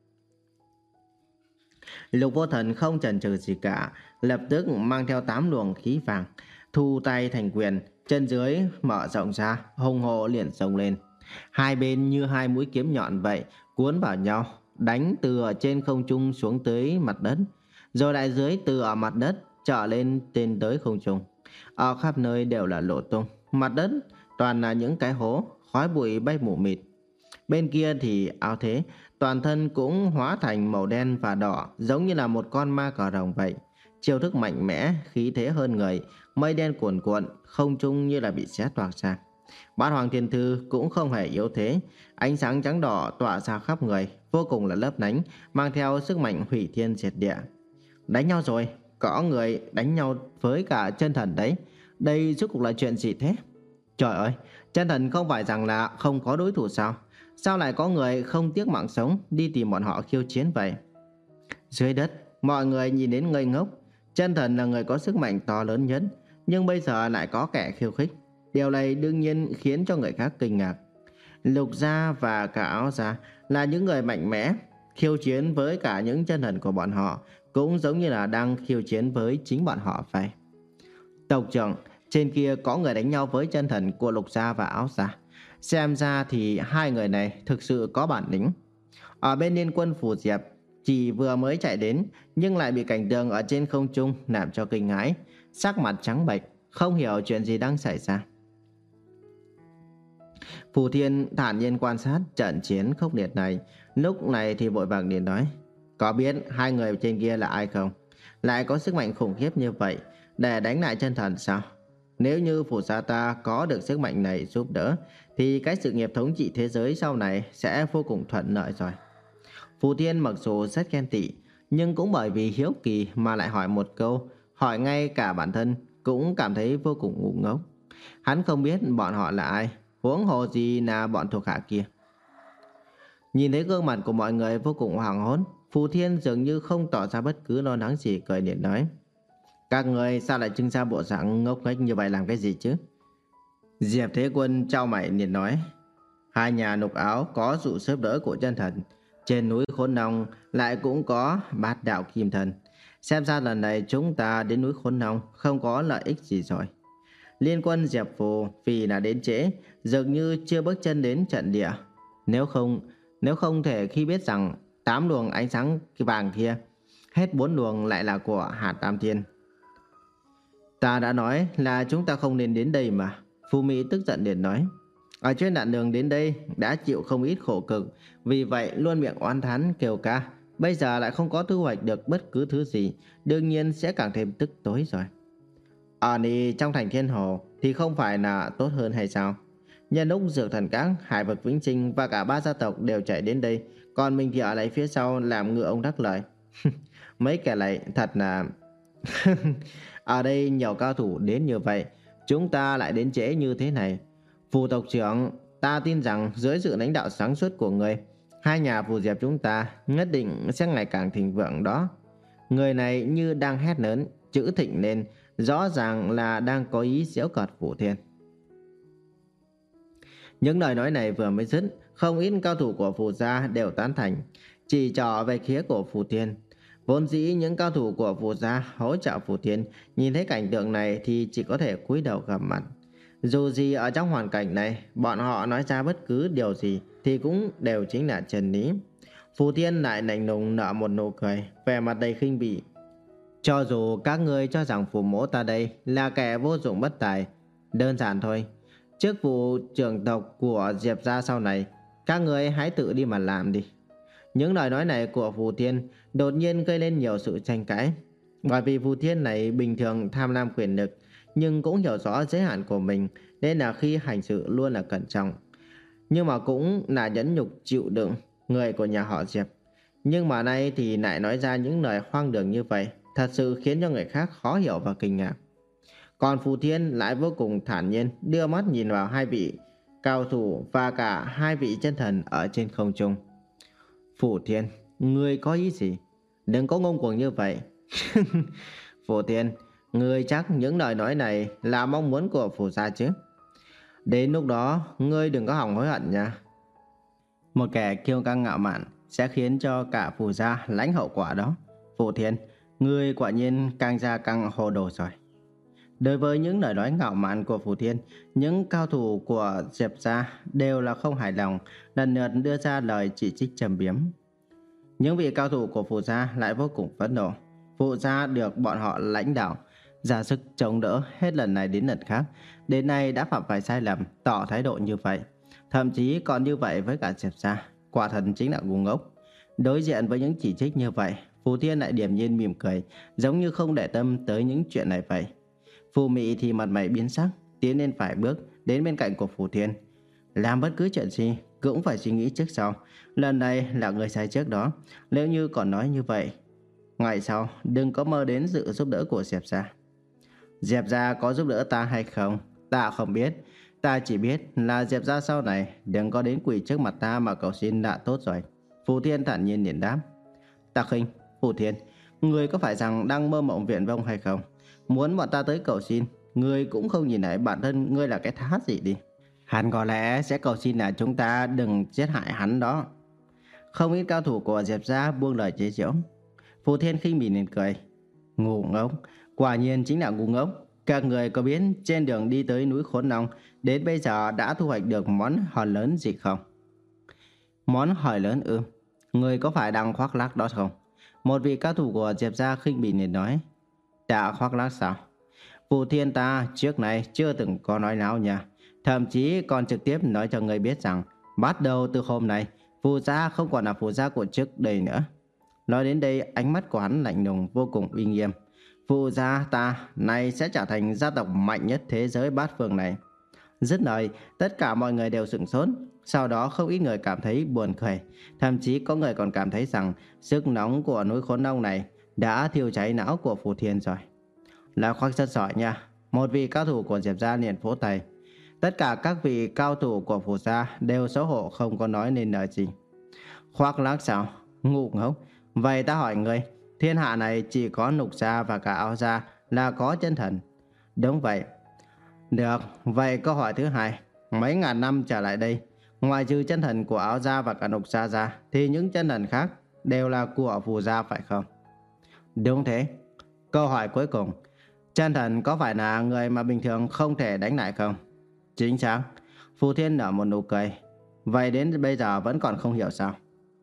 Lục Vô Thần không chần chừ gì cả, lập tức mang theo tám luồng khí vàng, thu tay thành quyền, chân dưới mở rộng ra, hùng hổ liền xông lên. Hai bên như hai mũi kiếm nhọn vậy, cuốn vào nhau, đánh từ ở trên không trung xuống tới mặt đất, rồi lại dưới từ ở mặt đất trở lên trên tới không trung. Ở khắp nơi đều là lỗ tung, mặt đất toàn là những cái hố, khói bụi bay mù mịt. Bên kia thì áo thế, toàn thân cũng hóa thành màu đen và đỏ, giống như là một con ma cà rồng vậy. Chiêu thức mạnh mẽ, khí thế hơn người, mây đen cuồn cuộn, không trung như là bị xé toạc ra. Bát Hoàng Thiên Thư cũng không hề yếu thế, ánh sáng trắng đỏ tỏa ra khắp người, vô cùng là lấp lánh, mang theo sức mạnh hủy thiên diệt địa. Đánh nhau rồi, có người đánh nhau với cả chân thần đấy. Đây rốt cuộc là chuyện gì thế? Trời ơi, chân thần không phải rằng là không có đối thủ sao? Sao lại có người không tiếc mạng sống đi tìm bọn họ khiêu chiến vậy? Dưới đất, mọi người nhìn đến ngây ngốc. Chân thần là người có sức mạnh to lớn nhất, nhưng bây giờ lại có kẻ khiêu khích. Điều này đương nhiên khiến cho người khác kinh ngạc. Lục Gia và cả Áo Gia là những người mạnh mẽ, khiêu chiến với cả những chân thần của bọn họ cũng giống như là đang khiêu chiến với chính bọn họ vậy. Tộc trưởng, trên kia có người đánh nhau với chân thần của Lục Gia và Áo Gia. Xem ra thì hai người này thực sự có bản lĩnh. Ở bên Liên Quân Phù Diệp chỉ vừa mới chạy đến, nhưng lại bị cảnh tượng ở trên không trung làm cho kinh hãi, sắc mặt trắng bệch, không hiểu chuyện gì đang xảy ra. Phù Thiên thản nhiên quan sát trận chiến khốc liệt này, lúc này thì vội vàng liền nói: có biết hai người trên kia là ai không? Lại có sức mạnh khủng khiếp như vậy để đánh lại chân thần sao? Nếu như Phù gia ta có được sức mạnh này giúp đỡ, thì cái sự nghiệp thống trị thế giới sau này sẽ vô cùng thuận lợi rồi. Phù Thiên mặc dù rất ghen tị, nhưng cũng bởi vì hiếu kỳ mà lại hỏi một câu, hỏi ngay cả bản thân cũng cảm thấy vô cùng ngu ngốc. Hắn không biết bọn họ là ai, huống hồ gì là bọn thuộc hạ kia. Nhìn thấy gương mặt của mọi người vô cùng hoảng hốt, Phù Thiên dường như không tỏ ra bất cứ lo lắng gì, cười điện nói: các người sao lại trưng ra bộ dạng ngốc nghếch như vậy làm cái gì chứ? Diệp Thế Quân trao mày liền nói: hai nhà Lục Áo có sự giúp đỡ của chân thần, trên núi Khốn Nông lại cũng có Bát Đạo Kim Thần. Xem ra lần này chúng ta đến núi Khốn Nông không có lợi ích gì rồi. Liên Quân Diệp Phù vì là đến trễ, dường như chưa bước chân đến trận địa. Nếu không, nếu không thể khi biết rằng tám luồng ánh sáng vàng kia, hết bốn luồng lại là của Hạt Tam Thiên. Ta đã nói là chúng ta không nên đến đây mà. Phù Mỹ tức giận liền nói: ở trên đoạn đường đến đây đã chịu không ít khổ cực, vì vậy luôn miệng oán thán kêu ca. Bây giờ lại không có thu hoạch được bất cứ thứ gì, đương nhiên sẽ càng thêm tức tối rồi. Ở đi trong thành Thiên Hồ thì không phải là tốt hơn hay sao? Nhân lúc Dược Thần Các, Hải Vực Vĩnh Trinh và cả ba gia tộc đều chạy đến đây, còn mình thì ở lại phía sau làm ngựa ông đắc lợi. Mấy kẻ này thật là... Ở đây nhiều cao thủ đến như vậy, chúng ta lại đến trễ như thế này. Phù tộc trưởng, ta tin rằng dưới sự lãnh đạo sáng suốt của người, hai nhà Phù Diệp chúng ta nhất định sẽ ngày càng thịnh vượng đó. Người này như đang hét lớn, chữ thịnh lên, rõ ràng là đang có ý giễu cợt Phù Thiên. Những lời nói này vừa mới dứt, không ít cao thủ của Phù gia đều tán thành, chỉ trỏ về khía của Phù Thiên. Vốn dĩ những cao thủ của Phù gia hỗ trợ Phù Thiên nhìn thấy cảnh tượng này thì chỉ có thể cúi đầu gầm mặt. Dù gì ở trong hoàn cảnh này, bọn họ nói ra bất cứ điều gì thì cũng đều chính là chân lý. Phù Thiên lại lạnh lùng nở một nụ cười, vẻ mặt đầy khinh bỉ. Cho dù các ngươi cho rằng Phù mỗ ta đây là kẻ vô dụng bất tài, đơn giản thôi. Chức vụ trưởng tộc của Diệp gia sau này, các ngươi hãy tự đi mà làm đi. Những lời nói này của Phù Thiên đột nhiên gây lên nhiều sự tranh cãi. Bởi vì Phù Thiên này bình thường tham lam quyền lực, nhưng cũng hiểu rõ giới hạn của mình, nên là khi hành sự luôn là cẩn trọng. Nhưng mà cũng là nhẫn nhục chịu đựng người của nhà họ Diệp. Nhưng mà nay thì lại nói ra những lời hoang đường như vậy, thật sự khiến cho người khác khó hiểu và kinh ngạc. Còn Phù Thiên lại vô cùng thản nhiên đưa mắt nhìn vào hai vị cao thủ và cả hai vị chân thần ở trên không trung. Phù Thiên, ngươi có ý gì? Đừng có ngông cuồng như vậy. Phù Thiên, ngươi chắc những lời nói này là mong muốn của Phù gia chứ? Đến lúc đó, ngươi đừng có hỏng hối hận nha. Một kẻ kiêu căng ngạo mạn sẽ khiến cho cả Phù gia lãnh hậu quả đó. Phù Thiên, ngươi quả nhiên càng ra càng hồ đồ rồi. Đối với những lời nói ngạo mạn của Phù Thiên, những cao thủ của Diệp gia đều là không hài lòng, lần lượt đưa ra lời chỉ trích trầm biếm. Những vị cao thủ của Phù gia lại vô cùng phẫn nộ. Phụ gia được bọn họ lãnh đạo ra sức chống đỡ hết lần này đến lần khác, đến nay đã phạm phải sai lầm, tỏ thái độ như vậy, thậm chí còn như vậy với cả Diệp gia, quả thật chính là ngu ngốc. Đối diện với những chỉ trích như vậy, Phù Thiên lại điềm nhiên mỉm cười, giống như không để tâm tới những chuyện này vậy. Phù Mị thì mặt mày biến sắc, tiến lên vài bước đến bên cạnh của Phù Thiên. Làm bất cứ chuyện gì cũng phải suy nghĩ trước sau. Lần này là người sai trước đó. Nếu như còn nói như vậy, ngày sau đừng có mơ đến sự giúp đỡ của Diệp gia. Diệp gia có giúp đỡ ta hay không, ta không biết. Ta chỉ biết là Diệp gia sau này đừng có đến quỳ trước mặt ta mà cầu xin đã tốt rồi. Phù Thiên thản nhiên liền đáp. Ta khinh, Phù Thiên, ngươi có phải rằng đang mơ mộng viển vông hay không? Muốn bọn ta tới cầu xin, ngươi cũng không nhìn lại bản thân ngươi là cái thá gì đi. Hắn có lẽ sẽ cầu xin là chúng ta đừng giết hại hắn đó. Không ít cao thủ của Diệp gia buông lời chế giễu. Phù Thiên khinh bỉ liền cười. Ngu ngốc, quả nhiên chính là ngu ngốc. Các người có biết trên đường đi tới núi Khốn Long đến bây giờ đã thu hoạch được món hời lớn gì không? Món hời lớn ư? Người có phải đang khoác lác đó không? Một vị cao thủ của Diệp gia khinh bỉ liền nói. Đã khoác lác sao? Phù Thiên ta trước này chưa từng có nói nào nha. Thậm chí còn trực tiếp nói cho người biết rằng bắt đầu từ hôm nay Phù gia không còn là Phù gia của trước đây nữa. Nói đến đây, ánh mắt của hắn lạnh lùng vô cùng uy nghiêm. Phù gia ta này sẽ trở thành gia tộc mạnh nhất thế giới bát phương này. Dứt lời, tất cả mọi người đều sửng sốt. Sau đó không ít người cảm thấy buồn cười. Thậm chí có người còn cảm thấy rằng sức nóng của núi Khốn Long này đã thiêu cháy não của Phù Thiên rồi. Là khoác rất giỏi nha. Một vị cao thủ của Diệp gia liền vỗ tay. Tất cả các vị cao thủ của Phù gia đều xấu hổ không có nói nên lời gì. Khoác lác sao? Ngu ngốc. Vậy ta hỏi ngươi, thiên hạ này chỉ có Nục gia và cả Áo gia là có chân thần. Đúng vậy. Được, vậy câu hỏi thứ hai. Mấy ngàn năm trở lại đây, ngoài trừ chân thần của Áo gia và cả Nục gia ra, thì những chân thần khác đều là của Phù gia phải không? Đúng thế. Câu hỏi cuối cùng, chân thần có phải là người mà bình thường không thể đánh lại không? Chính xác. Phù Thiên nở một nụ cười. Vậy đến bây giờ vẫn còn không hiểu sao?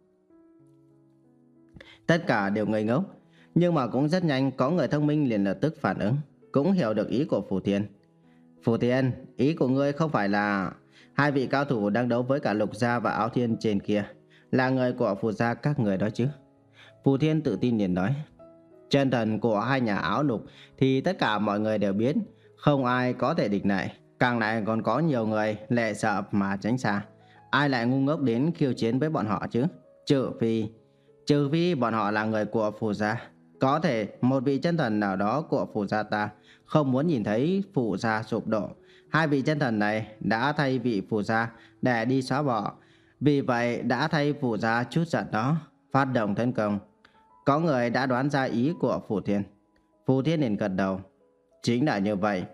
Tất cả đều ngây ngốc. Nhưng mà cũng rất nhanh có người thông minh liền lập tức phản ứng, cũng hiểu được ý của Phù Thiên. Phù Thiên, ý của ngươi không phải là hai vị cao thủ đang đấu với cả Lục gia và Áo Thiên trên kia là người của Phù gia các người đó chứ? Phù Thiên tự tin liền nói. Chân thần của hai nhà Áo Lục thì tất cả mọi người đều biết, không ai có thể địch lại. Càng lại còn có nhiều người lệ sợ mà tránh xa. Ai lại ngu ngốc đến khiêu chiến với bọn họ chứ? Trừ phi Trừ phi bọn họ là người của Phù gia. Có thể một vị chân thần nào đó của Phù gia ta không muốn nhìn thấy Phù gia sụp đổ. Hai vị chân thần này đã thay vị Phù gia để đi xóa bỏ. Vì vậy đã thay Phù gia chút giận đó, phát động tấn công. Có người đã đoán ra ý của Phù Thiên. Phù Thiên liền gật đầu. Chính là như vậy.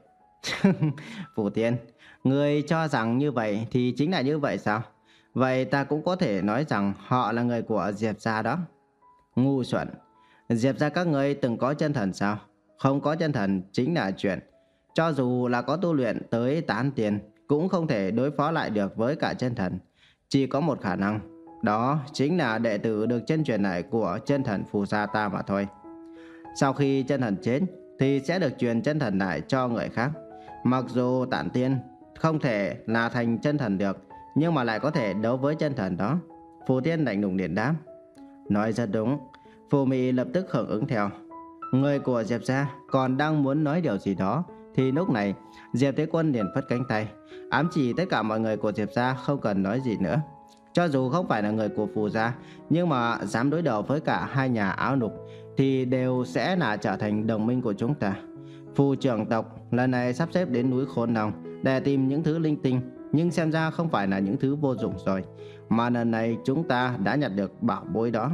Phù Thiên, người cho rằng như vậy thì chính là như vậy sao? Vậy ta cũng có thể nói rằng họ là người của Diệp gia đó. Ngu xuẩn. Diệp gia các ngươi từng có chân thần sao? Không có chân thần chính là chuyện. Cho dù là có tu luyện tới tán tiền cũng không thể đối phó lại được với cả chân thần. Chỉ có một khả năng, đó chính là đệ tử được chân truyền lại của chân thần Phù gia ta mà thôi. Sau khi chân thần chết thì sẽ được truyền chân thần lại cho người khác. Mặc dù tản tiên không thể là thành chân thần được, nhưng mà lại có thể đấu với chân thần đó. Phù Thiên lạnh lùng điện đáp. Nói rất đúng. Phù Mị lập tức hưởng ứng theo. Người của Diệp gia còn đang muốn nói điều gì đó thì lúc này Diệp Thế Quân liền phất cánh tay, ám chỉ tất cả mọi người của Diệp gia không cần nói gì nữa. Cho dù không phải là người của Phù gia, nhưng mà dám đối đầu với cả hai nhà Áo Lục thì đều sẽ là trở thành đồng minh của chúng ta. Phù trưởng tộc lần này sắp xếp đến núi Khốn Long để tìm những thứ linh tinh, nhưng xem ra không phải là những thứ vô dụng rồi, mà lần này chúng ta đã nhặt được bảo bối đó.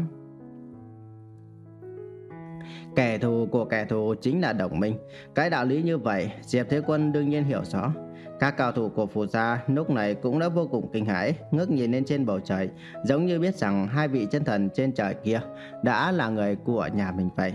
Kẻ thù của kẻ thù chính là đồng minh. Cái đạo lý như vậy Diệp Thế Quân đương nhiên hiểu rõ. Các cao thủ của Phù gia lúc này cũng đã vô cùng kinh hãi, ngước nhìn lên trên bầu trời, giống như biết rằng hai vị chân thần trên trời kia đã là người của nhà mình vậy.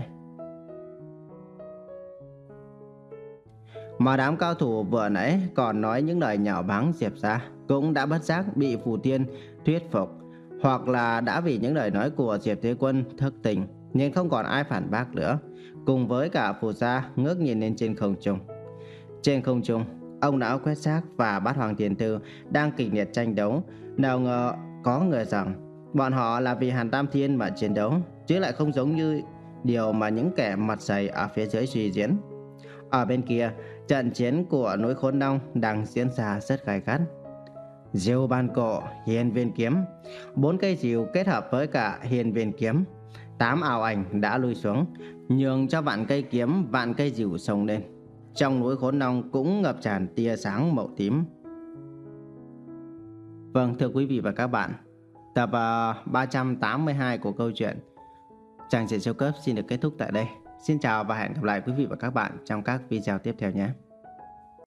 Mà đám cao thủ vừa nãy còn nói những lời nhạo báng Diệp gia cũng đã bất giác bị Phù Thiên thuyết phục, hoặc là đã vì những lời nói của Diệp Thế Quân thức tỉnh, nhưng không còn ai phản bác nữa. Cùng với cả phù sa ngước nhìn lên trên không trung. Trên không trung, ông lão quét xác và bát hoàng tiền thư đang kịch liệt tranh đấu. Nào ngờ có người rằng bọn họ là vì Hàn Tam Thiên mà chiến đấu, chứ lại không giống như điều mà những kẻ mặt dày ở phía dưới suy diễn. Ở bên kia, trận chiến của núi Khốn Long đang diễn ra rất gay gắt. Diêu Ban Cổ, Hiên Viên Kiếm, bốn cây diều kết hợp với cả Hiên Viên Kiếm, tám ảo ảnh đã lui xuống, nhường cho vạn cây kiếm, vạn cây diều xông lên. Trong núi Khốn Long cũng ngập tràn tia sáng màu tím. Vâng, thưa quý vị và các bạn, tập uh, ba trăm tám mươi hai của câu chuyện Chàng Trẻ Siêu Cấp xin được kết thúc tại đây. Xin chào và hẹn gặp lại quý vị và các bạn trong các video tiếp theo nhé.